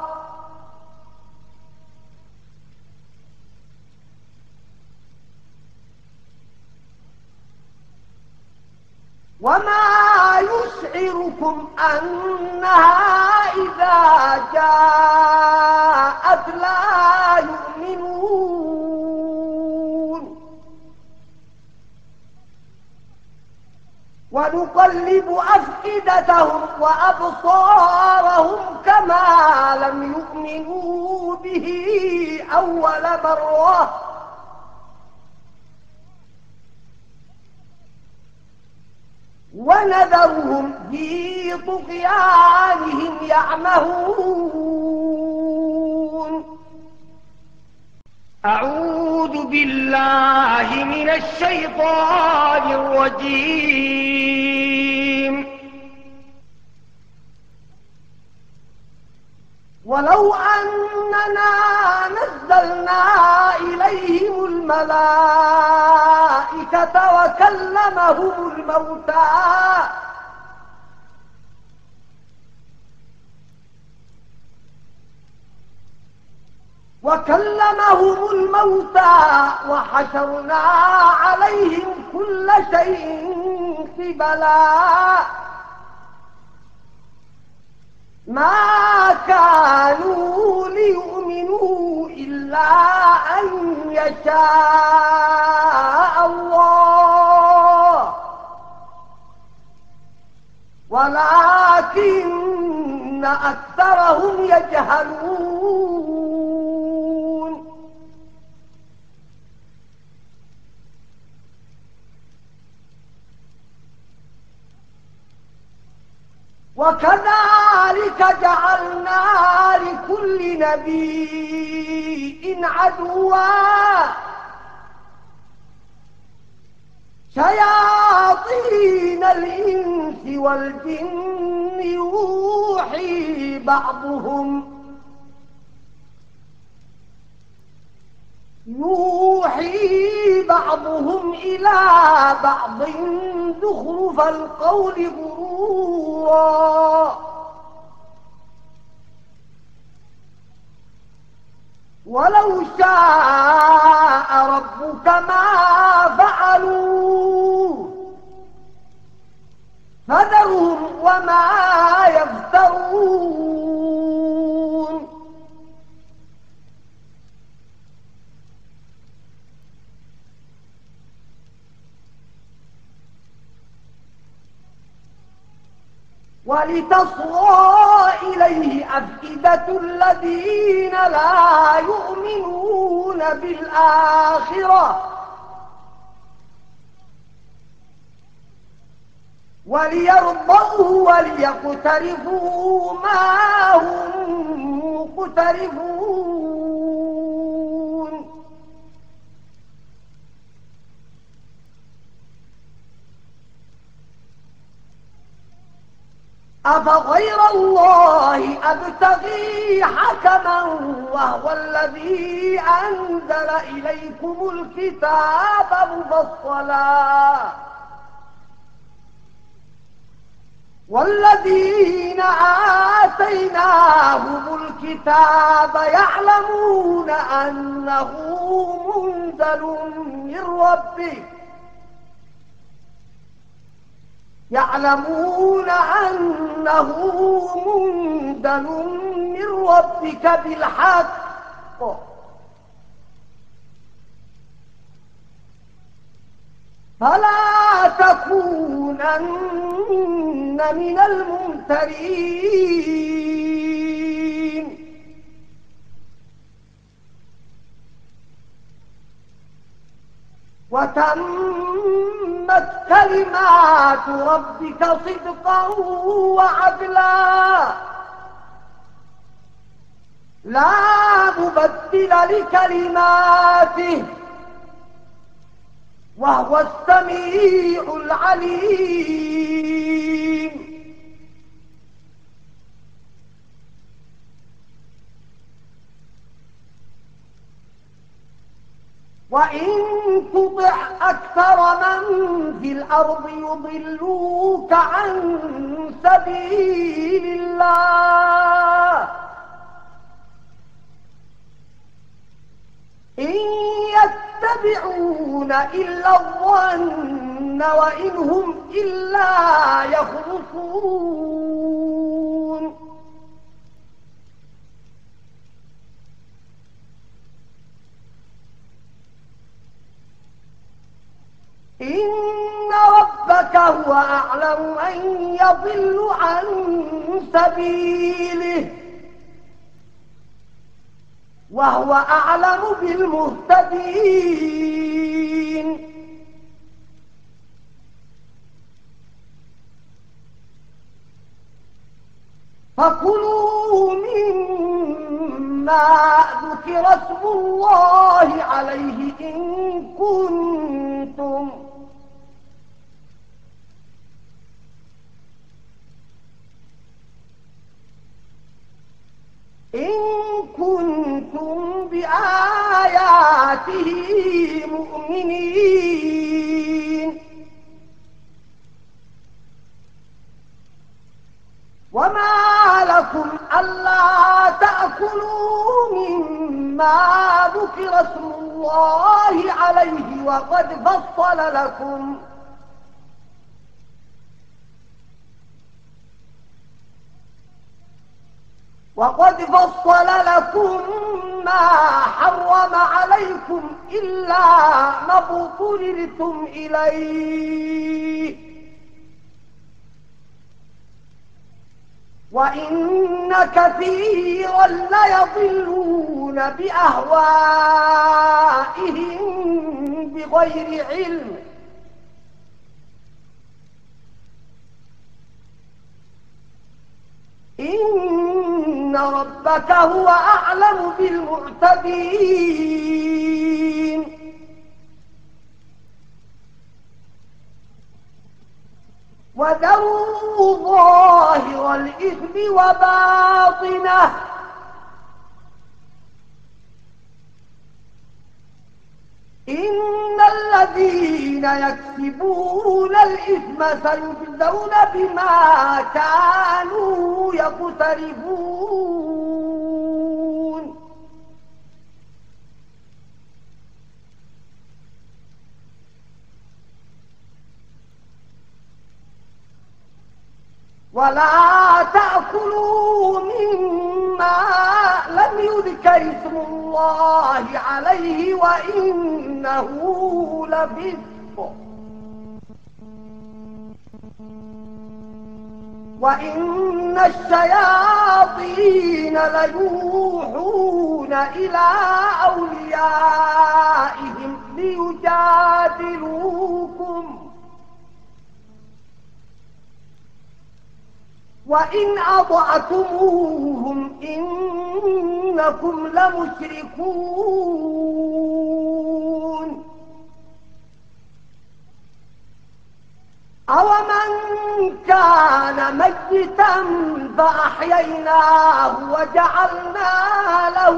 وما يشعركم أنها إذا جاءت لا يؤمنون ونقلب أفئدتهم وأبصارهم كما لم يؤمنوا به أول مرة ونذرهم في طغيانهم يعمهون. أعوذ بالله من الشيطان الرجيم. ولو أننا نزلنا إليهم الملائكة وكلمهم الموتى وكلمهم الموتى وحشرنا عليهم كل شيء قبلا ما كانوا ليؤمنوا إلا أن يشاء الله ولكن أكثرهم يجهلون. وكذلك جعلنا لكل نبي عدوا شياطين الإنس والجن يوحي بعضهم يوحي بعضهم إلى بعض زخرف القول غرورا ولو شاء ربك ما فعلوه فذرهم وما يفترون. ولتصغى إليه أفئدة الذين لا يؤمنون بالآخرة وليرضوه وليقترفوا ما هم مقترفون. أفغير الله أبتغي حكما وهو الذي أنزل إليكم الكتاب مفصلا والذين آتيناهم الكتاب يعلمون أنه منزل من ربك يعلمون أنه منزل من ربك بالحق فلا تكونن من الممترين. وتمت كلمات ربك صدقا وعدلا لا مبدل لكلماته وهو السميع العليم. وإن تطع أكثر من في الأرض يضلوك عن سبيل الله إن يتبعون إلا الظن وإن هم إلا يخرصون إن ربك هو أعلم من يضل عن سبيله وهو أعلم بالمهتدين فكلوا مما ذكر اسم الله عليه إن كنتم إن كنتم بآياته مؤمنين وما لكم ألا تأكلوا مما ذكر اسم الله عليه وقد فصل لكم وقد فصل لكم ما حرم عليكم إلا ما اضطررتم إليه وإن كثيرا ليضلون بأهوائهم بغير علم إن ربك هو أعلم بالمعتدين وذروا ظاهر الإثم وباطنه إن الذين يكسبون الإثم سيجزون بما كانوا يقترفون ولا تأكلوا مما لم يذكر اسم الله عليه وإنه لفسق وإن الشياطين ليوحون إلى أوليائهم ليجادلوكم وإن أطعتموهم إنكم لمشركون أومن كان ميتا فأحييناه وجعلنا له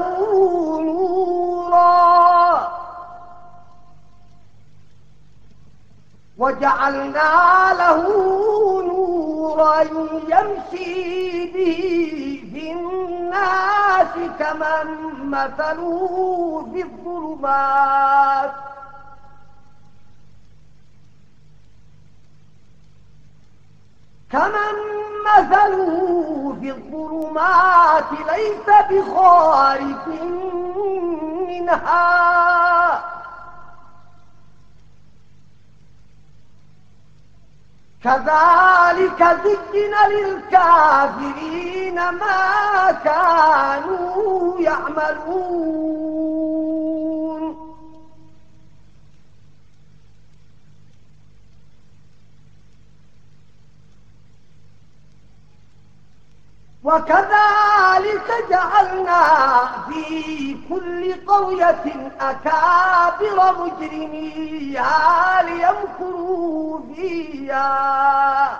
نورا وجعلنا له نورا يمشي به في الناس كمن مثله في الظلمات كمن مثله في الظلمات ليس بخارج منها كذلك زين للكافرين ما كانوا يعملون وكذلك جعلنا في كل قرية أكابر مجرميها ليمكروا فيها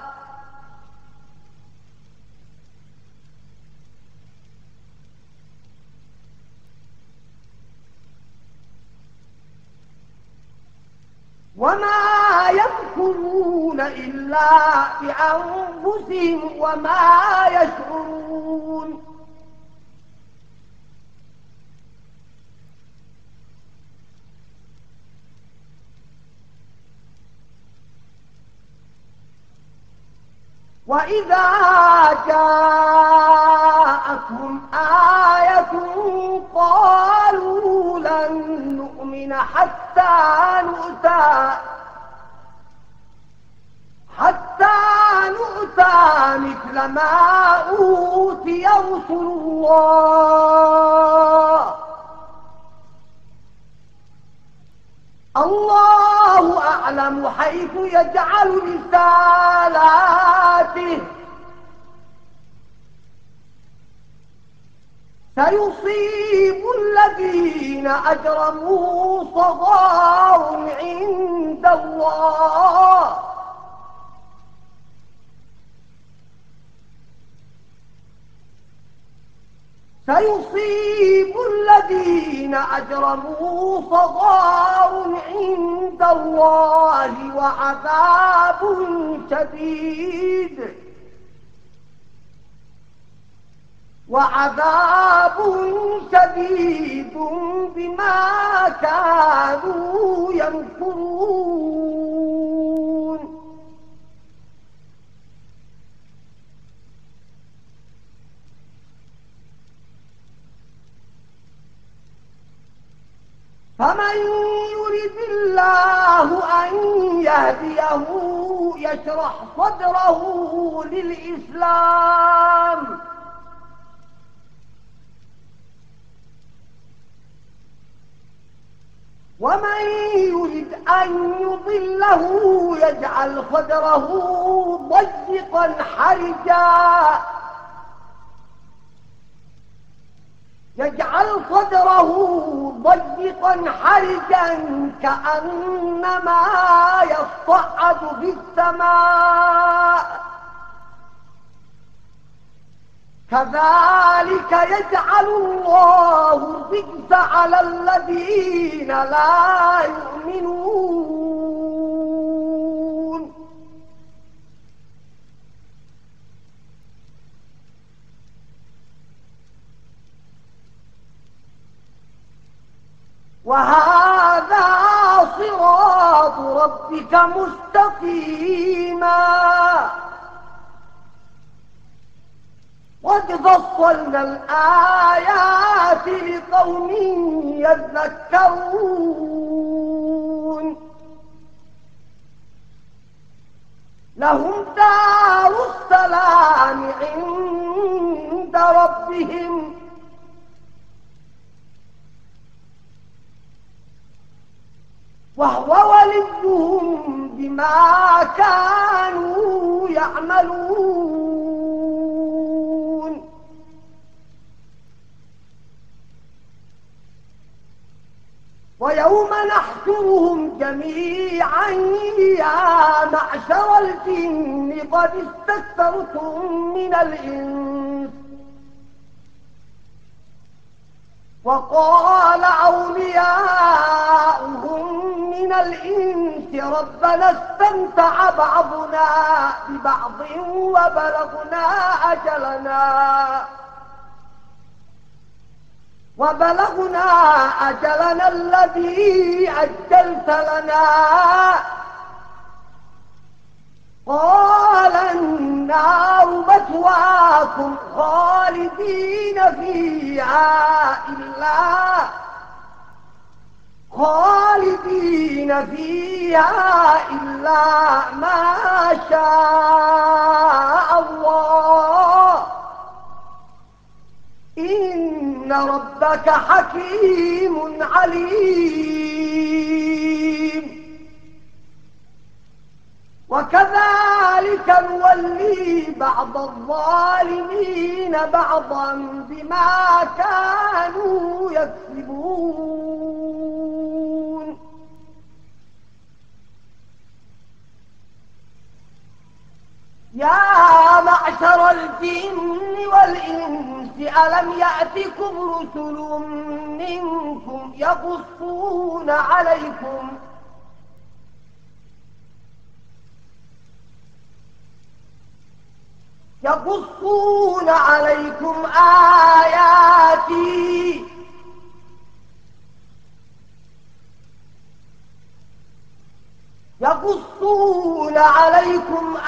وما يمكرون إلا بأنفسهم وما يشعرون. وإذا جاءتهم آية قالوا لن نؤمن حتى نؤتى حتى نؤتى مثل ما أوتي رسل الله. الله أعلم حيث يجعل رسالاته سيصيب الذين أجرموا صغار عند الله سيصيب الذين أجرموا صغار عند الله وعذاب شديد وعذاب شديد بما كانوا يمكرون. فمن يرد الله أن يهديه يشرح صدره للإسلام ومن يرد أن يضله يجعل صدره ضيقا حرجا يجعل صدره ضيقا حرجا كأنما يصعد في السماء كذلك يجعل الله الرجس على الذين لا يؤمنون. وهذا صراط ربك مستقيما قد فصلنا الآيات لقوم يذكرون. لهم دار السلام عند ربهم وهو وليهم بما كانوا يعملون. ويوم نحشرهم جميعا يا معشر الجن قد استكثرتم من الإنس وقال أولياؤهم من الإنس ربنا استمتع بعضنا ببعض وبلغنا أجلنا وبلغنا أجلنا الذي أجلت لنا قال النار مثواكم خالدين فيها إلا خالدين فيها إلا ما شاء الله إن ربك حكيم عليم. وكذلك نولي بعض الظالمين بعضا بما كانوا يكسبون. يا معشر الجن والإنس ألم يأتكم رسل منكم يقصون عليكم يقصون عليكم آياتي يقصون عليكم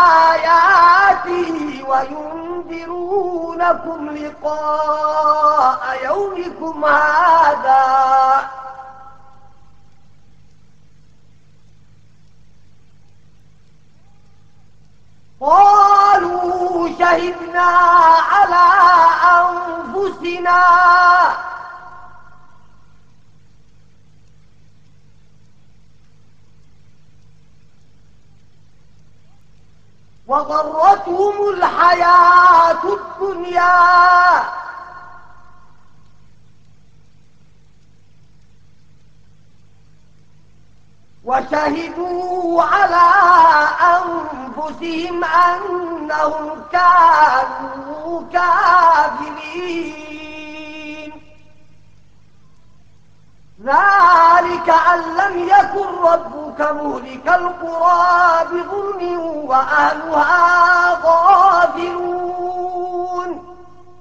آياتي وينذرونكم لقاء يومكم هذا قالوا شهدنا على أنفسنا وغرتهم الحياة الدنيا وشهدوا على أنفسهم أنهم كانوا كافرين ذلك أن لم يكن ربك مهلك القرى بظلم وأهلها غافلون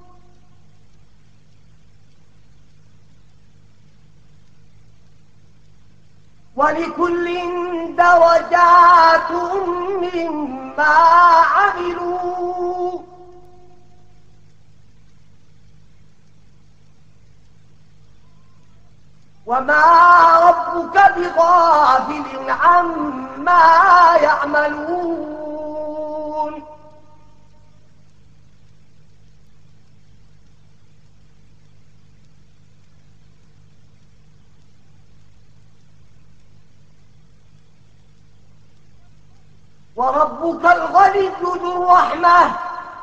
ولكل درجات مما عملوا وما ربك بغافل عما يعملون وربك الغني ذو الرحمة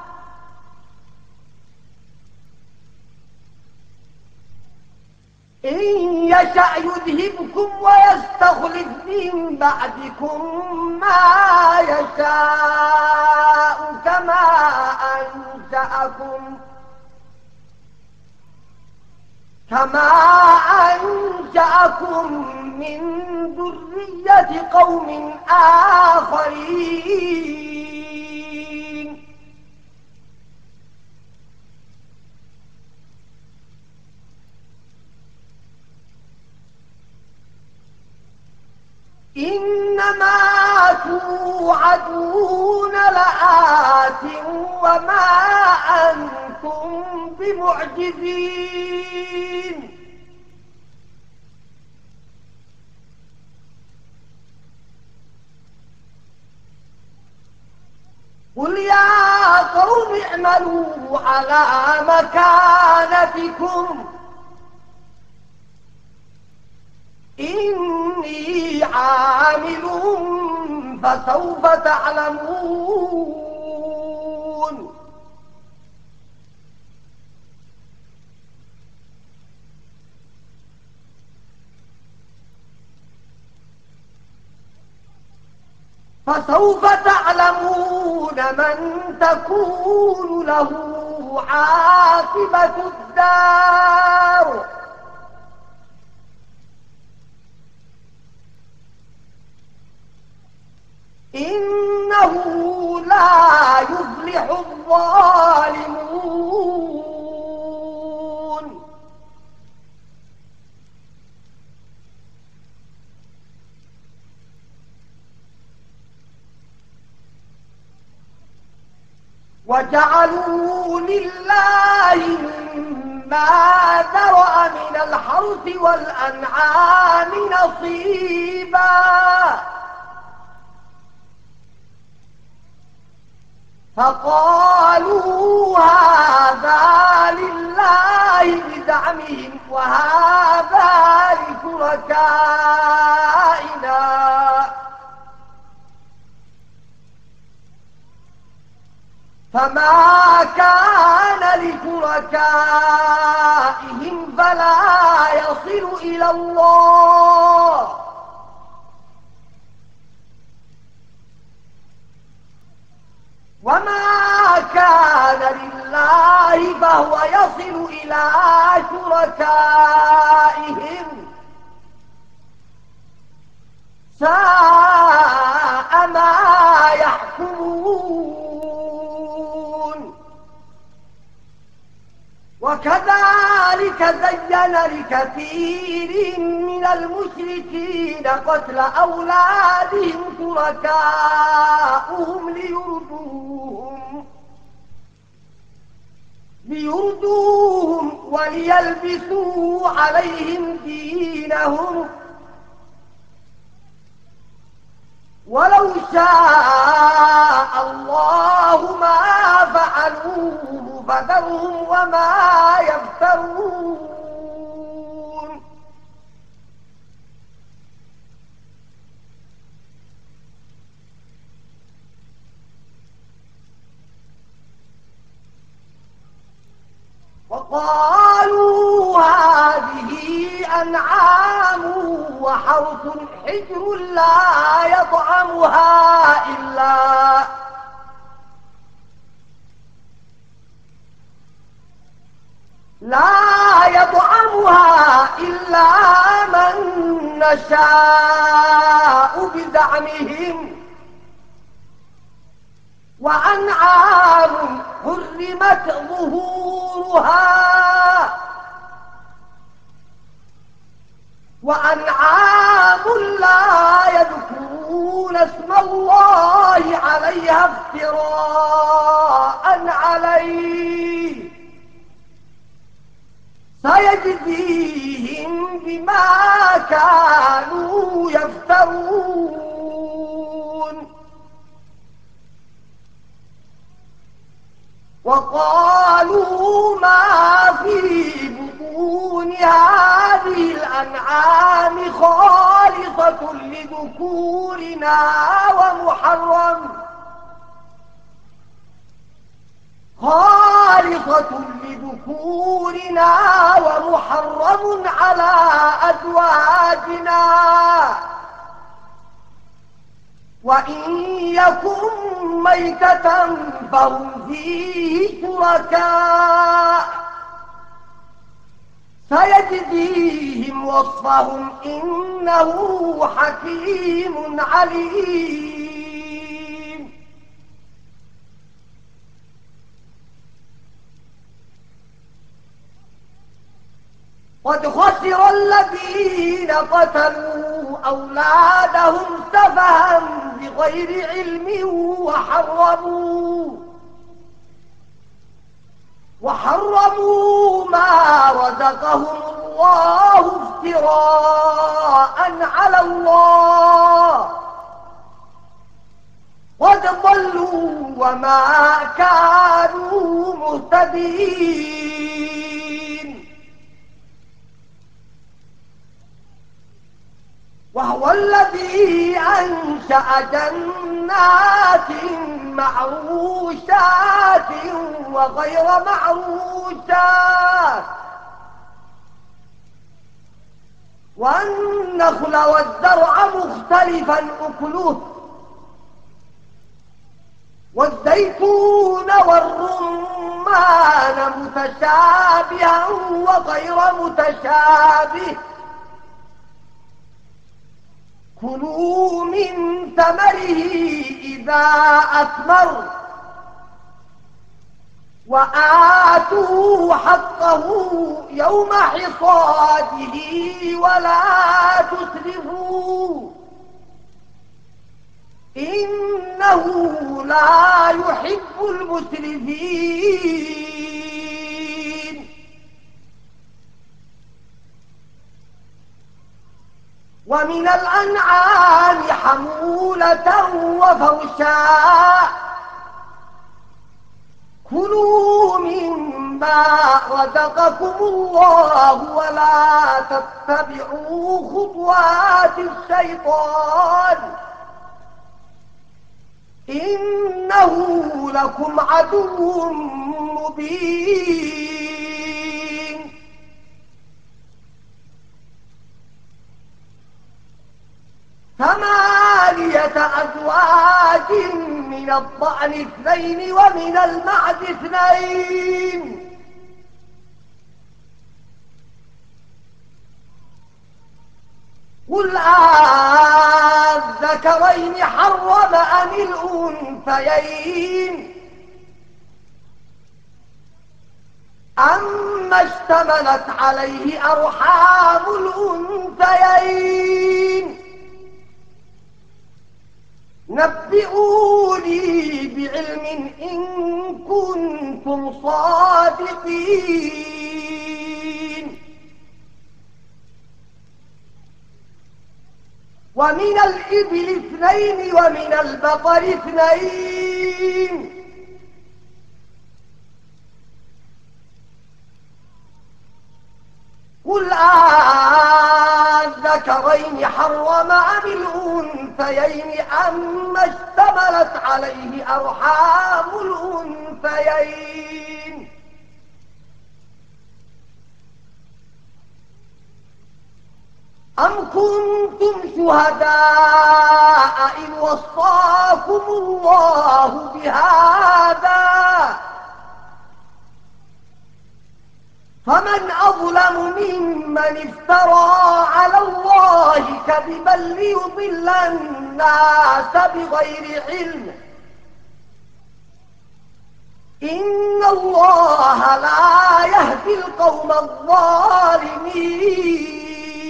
إن يشأ يذهبكم ويستخلف من بعدكم ما يشاء كما أنشأكم كما أنشأكم من ذرية قوم آخرين إنما توعدون لآت وما أنتم بمعجزين قل يا قوم اعملوا على مكانتكم إني عامل فسوف تعلمون فسوف تعلمون من تكون له عاقبة الدار إنه لا يفلح الظالمون وجعلوا لله مما ذرأ من الحرث والأنعام نصيبا فقالوا هذا لله بزعمهم وهذا لشركائنا فما كان لشركائهم فلا يصل إلى الله وما كان لله فهو يصل إلى شركائهم ساء ما يحكمون كذلك زين لكثير من المشركين قتل أولادهم شركاؤهم ليردوهم ليردوهم وليلبسوا عليهم دينهم ولو شاء الله ما فعلوه فذرهم وما يفترون. وقالوا هذه أنعام وحرث حجر لا يطعمها إلا لا يطعمها إلا من نشاء بزعمهم وأنعام حرمت ظهورها وأنعام لا يذكرون اسم الله عليها افتراء عليه سيجزيهم بما كانوا يفترون. وقالوا ما في بطون هذه الأنعام خالصة لذكورنا ومحرم خالصة لذكورنا ومحرم على أزواجنا وإن يكن ميتة فهم فيه شركاء سيجزيهم وصفهم إنه حكيم عليم. قد خسر الذين قتلوا أولادهم سفها بغير علم وحرموا وحرموا ما رزقهم الله افتراء على الله قد ضلوا وما كانوا مهتدين. وهو الذي أنشأ جنات معروشات وغير معروشات والنخل والزرع مختلفا أكله والزيتون والرمان متشابها وغير متشابه كلوا من ثمره إذا أثمر وآتوا حقه يوم حصاده ولا تسرفوا إنه لا يحب المسرفين. ومن الأنعام حمولة وفرشا كلوا مما رزقكم الله ولا تتبعوا خطوات الشيطان إنه لكم عدو مبين. ثمانية أزواج من الضأن اثنين ومن المعز اثنين قل أذكرين حرم أم الأنثيين أما اشتملت عليه أرحام الأنثيين نبئوني بعلم إن كنتم صادقين. ومن الإبل اثنين ومن البقر اثنين قل أذكرين حرم أم الأنثيين أما اشتملت عليه أرحام الأنثيين أم كنتم شهداء إذ وصاكم الله بهذا فمن أظلم ممن افترى على الله كذبا ليضل الناس بغير علم إن الله لا يهدي القوم الظالمين.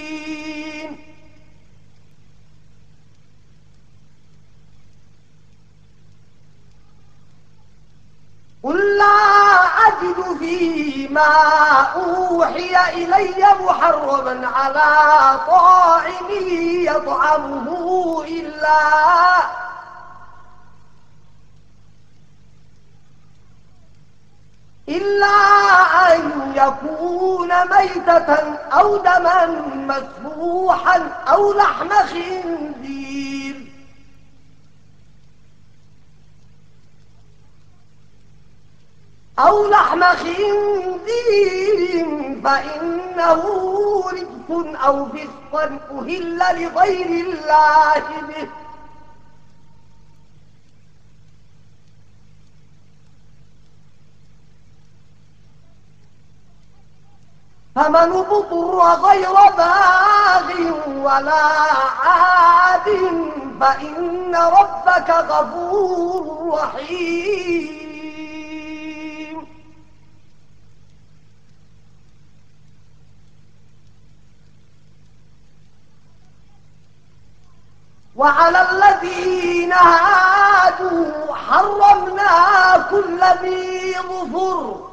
قل لا أجد فيما أوحي إلي محرما على طاعم يطعمه إلا إلا أن يكون ميتة أو دما مسفوحا أو لحم خنزير أو لحم خنزير فإنه رجس أو فسقا أهل لغير الله به فمن اضطر غير باغ ولا عاد فإن ربك غفور رحيم. وعلى الذين هادوا حرمنا كل ذي ظفر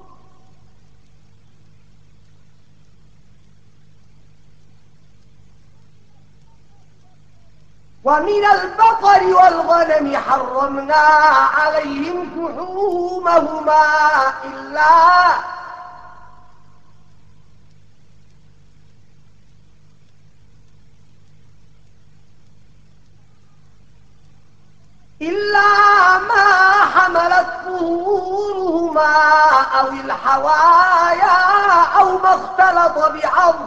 ومن البقر والغنم حرمنا عليهم شحومهما إلا إلا ما حملت ظهورهما أو الحوايا أو ما اختلط بعظم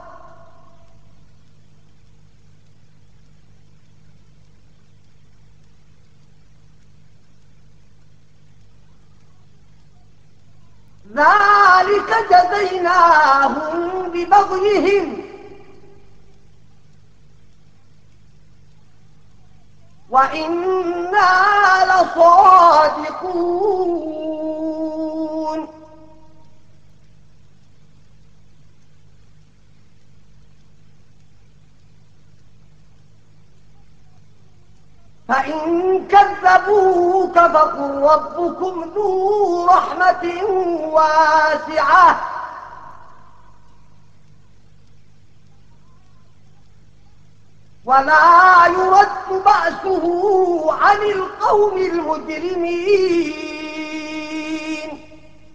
ذلك جزيناهم ببغيهم وإنا لصادقون. فإن كذبوك فقل ربكم ذو رحمة واسعة ولا يرد بأسه عن القوم المجرمين.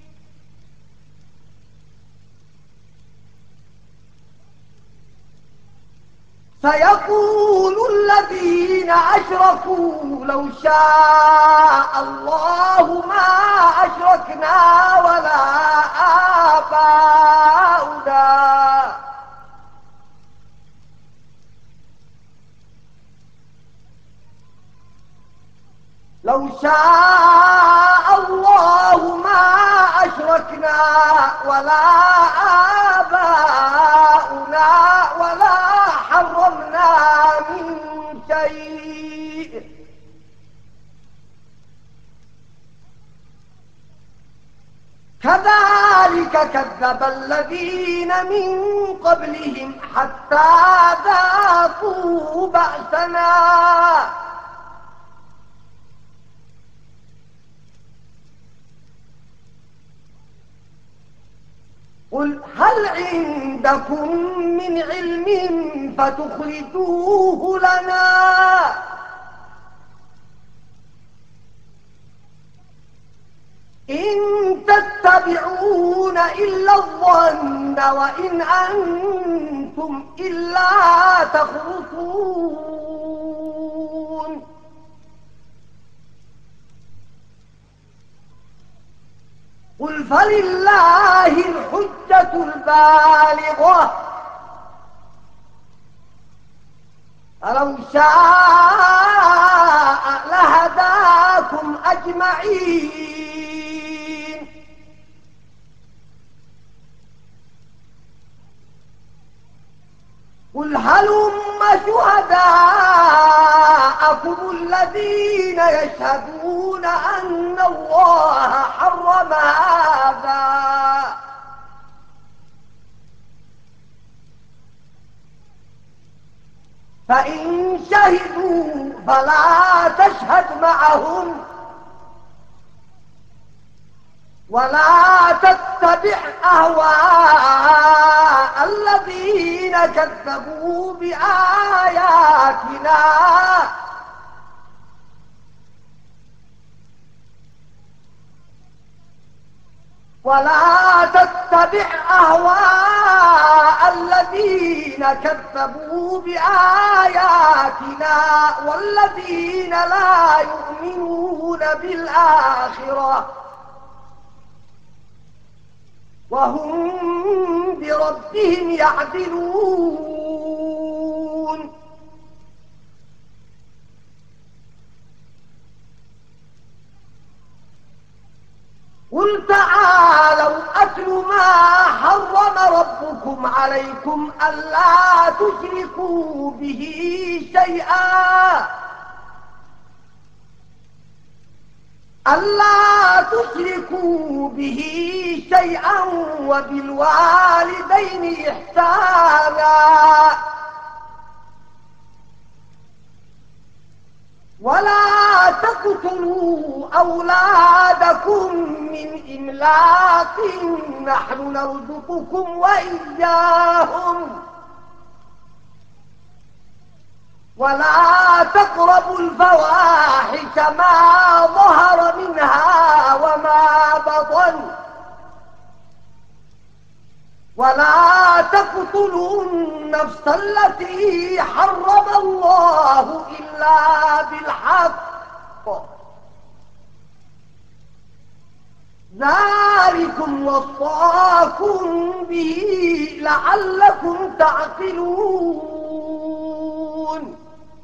سيقول الذين أشركوا لو شاء الله ما أشركنا ولا آباؤنا لو شاء الله ما أشركنا ولا آباؤنا ولا حرمنا من شيء كذلك كذب الذين من قبلهم حتى ذاقوا بأسنا قل هل عندكم من علم فتخرجوه لنا إن تتبعون إلا الظن وإن أنتم إلا تخرصون قل فلله الحجة البالغة فلو شاء لهداكم أجمعين قل هلم شهداءكم الذين يشهدون أن الله حرم هذا فإن شهدوا فلا تشهد معهم ولا تتبع أهواء الذين كذبوا بآياتنا ولا تتبع أهواء الذين كذبوا بآياتنا والذين لا يؤمنون بالآخرة وهم بربهم يعدلون قل تعالوا أتل ما حرم ربكم عليكم ألا تشركوا به شيئا ألا تشركوا به شيئا وبالوالدين إحسانا ولا تقتلوا أولادكم من إملاق نحن نرزقكم وإياهم ولا تقربوا الفواحش ما ظهر منها وما بطن ولا تقتلوا النفس التي حرم الله إلا بالحق ذلكم وصاكم به لعلكم تعقلون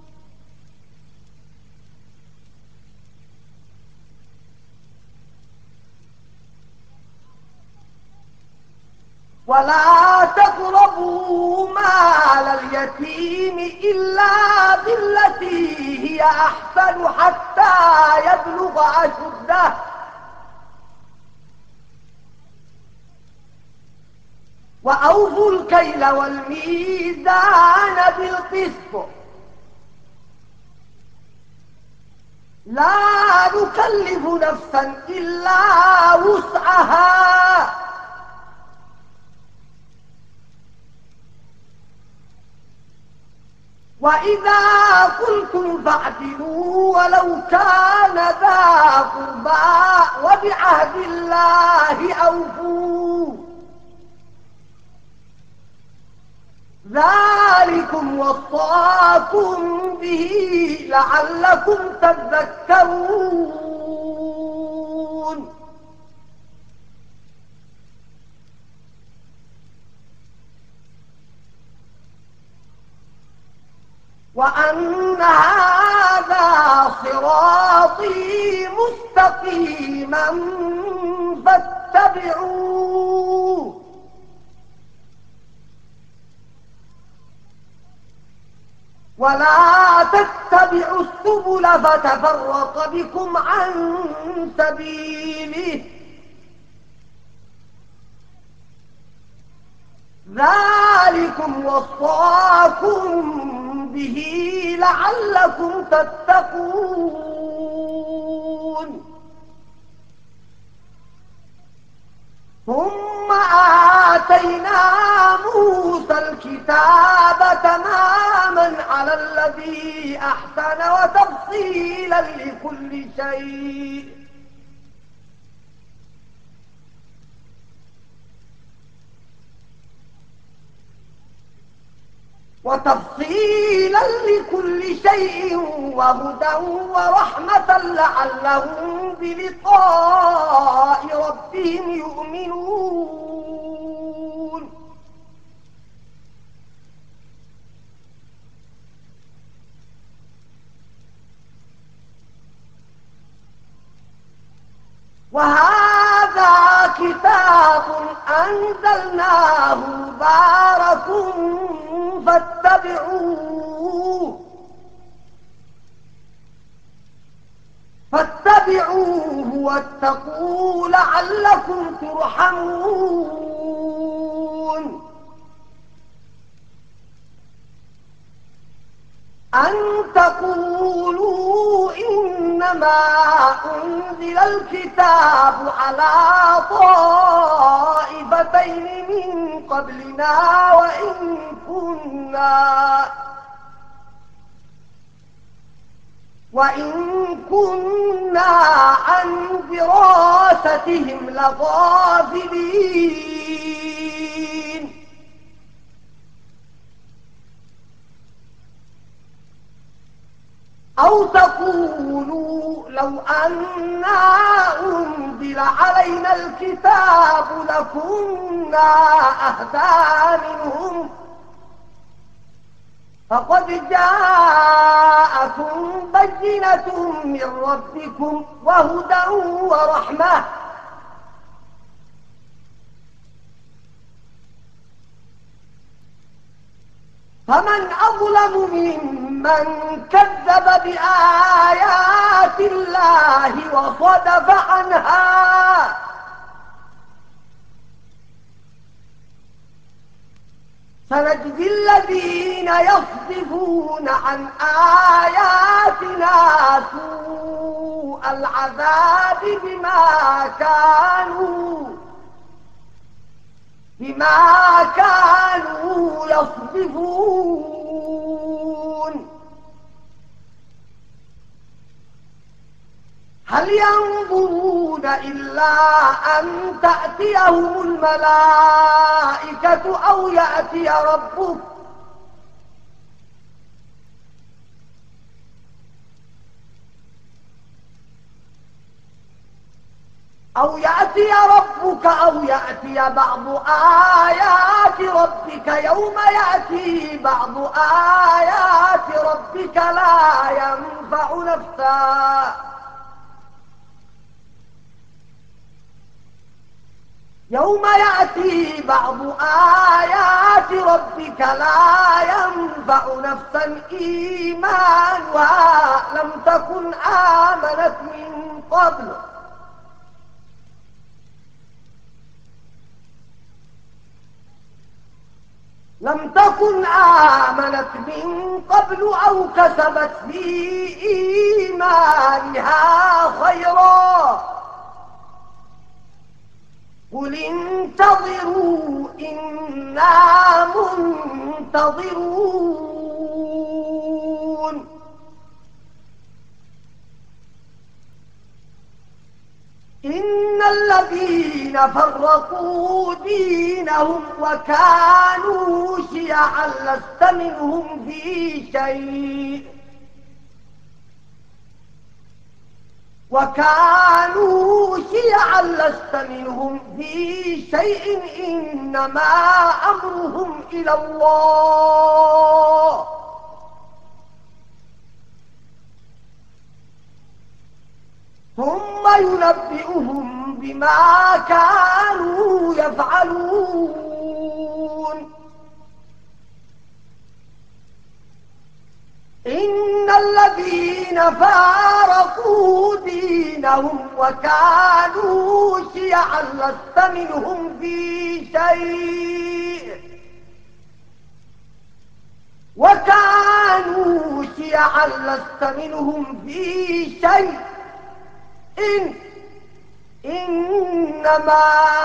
ولا تقربوا مال اليتيم إلا بالتي هي أحسن حتى يبلغ أشده وأوفوا الكيل والميزان بالقسط لا نكلف نفسا إلا وسعها وإذا قلتم فاعدلوا ولو كان ذا قربى وبعهد الله أوفوا ذلكم وصاكم به لعلكم تذكرون وأن هذا صراطي مستقيما فاتبعوه ولا تتبعوا السبل فتفرق بكم عن سبيله ذلكم وصاكم به لعلكم تتقون. ثم آتينا موسى الكتاب تماما على الذي أحسن وتفصيلا لكل شيء وتفصيلا لكل شيء وهدى ورحمة لعلهم بلقاء ربهم يؤمنون. وهذا كتاب أنزلناه مبارك فاتبعوه فاتبعوه واتقوا لعلكم ترحمون. أن تقولوا إنما أنزل الكتاب على طائفتين من قبلنا وإن كنا وإن كنا عن دراستهم لغافلين. أو تقولوا لو أنا أنزل علينا الكتاب لكنا أهدى منهم فقد جاءكم بينة من ربكم وهدى ورحمة فمن أظلم ممن كذب بآيات الله وصدف عنها سنجزي الذين يصدفون عن آياتنا سوء العذاب بما كانوا بما كانوا يصدفون. هل ينظرون إلا أن تأتيهم الملائكة أو يأتي ربك أو يأتي ربك أو يأتي بعض آيات ربك يوم يأتي بعض آيات ربك لا ينفع نفسا يوم يأتي بعض آيات ربك لا ينفع نفسا إيمانها لم تكن آمنت من قبل لم تكن آمنت من قبل أو كسبت في إيمانها خيرا قل انتظروا إنا منتظرون. إن الذين فرقوا دينهم وكانوا شيعا لست منهم في شيء وكانوا شيعا لست منهم في شيء إنما أمرهم إلى الله ثم ينبئهم بما كانوا يفعلون. إن الذين فارقوا دينهم وكانوا شيعا لست منهم في شيء جميعا لست منهم في شيء إن إنما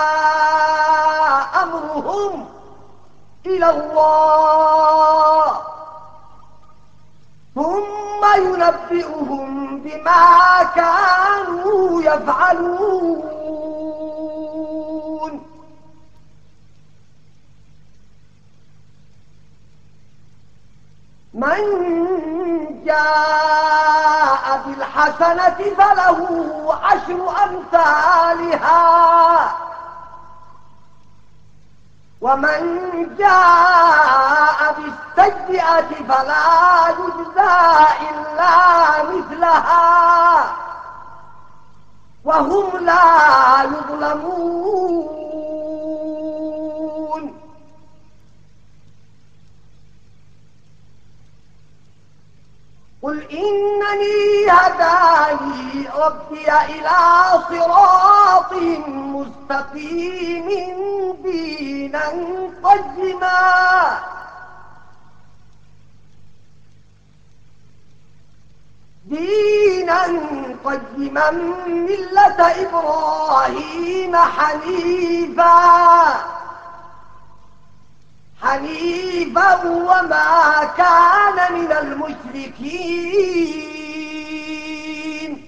أمرهم إلى الله ثم ينبئهم بما كانوا يفعلون. من جاء بالحسنة فله عشر أمثالها ومن جاء بالسيئة فلا يجزى إلا مثلها وهم لا يظلمون. قل إنني هداني ربي إلى صراط مستقيم دينا قيما دينا قيما ملة إبراهيم حنيفا حنيفا وما كان من المشركين.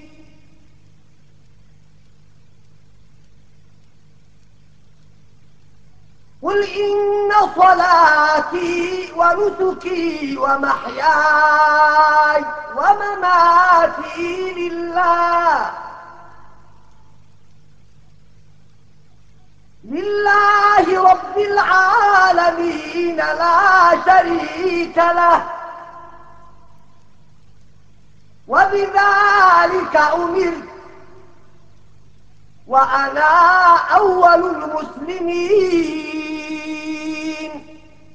قل إن صلاتي ونسكي ومحياي ومماتي لله لله رب العالمين لا شريك له وبذلك أمرت وأنا أول المسلمين.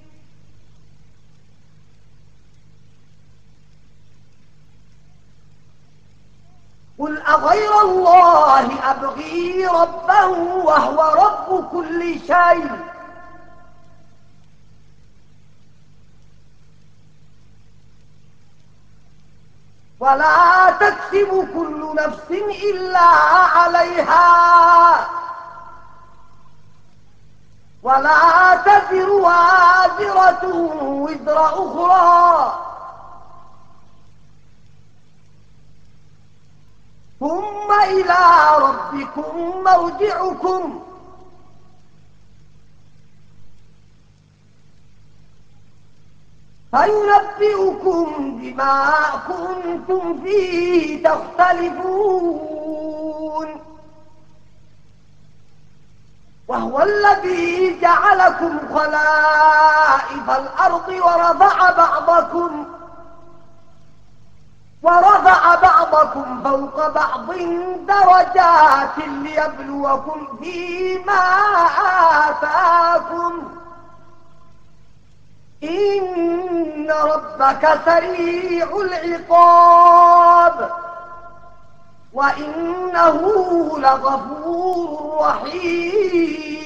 قل أغير الله أبغي ربا وهو رب كل شيء ولا تكسب كل نفس إلا عليها ولا تزر وازرة وزر أخرى ثم إلى ربكم مرجعكم فينبئكم بما كنتم فيه تختلفون. وهو الذي جعلكم خلائف الأرض ورفع بعضكم ورفع بعضكم فوق بعض درجات ليبلوكم فيما آتاكم إن ربك سريع العقاب وإنه لغفور رحيم.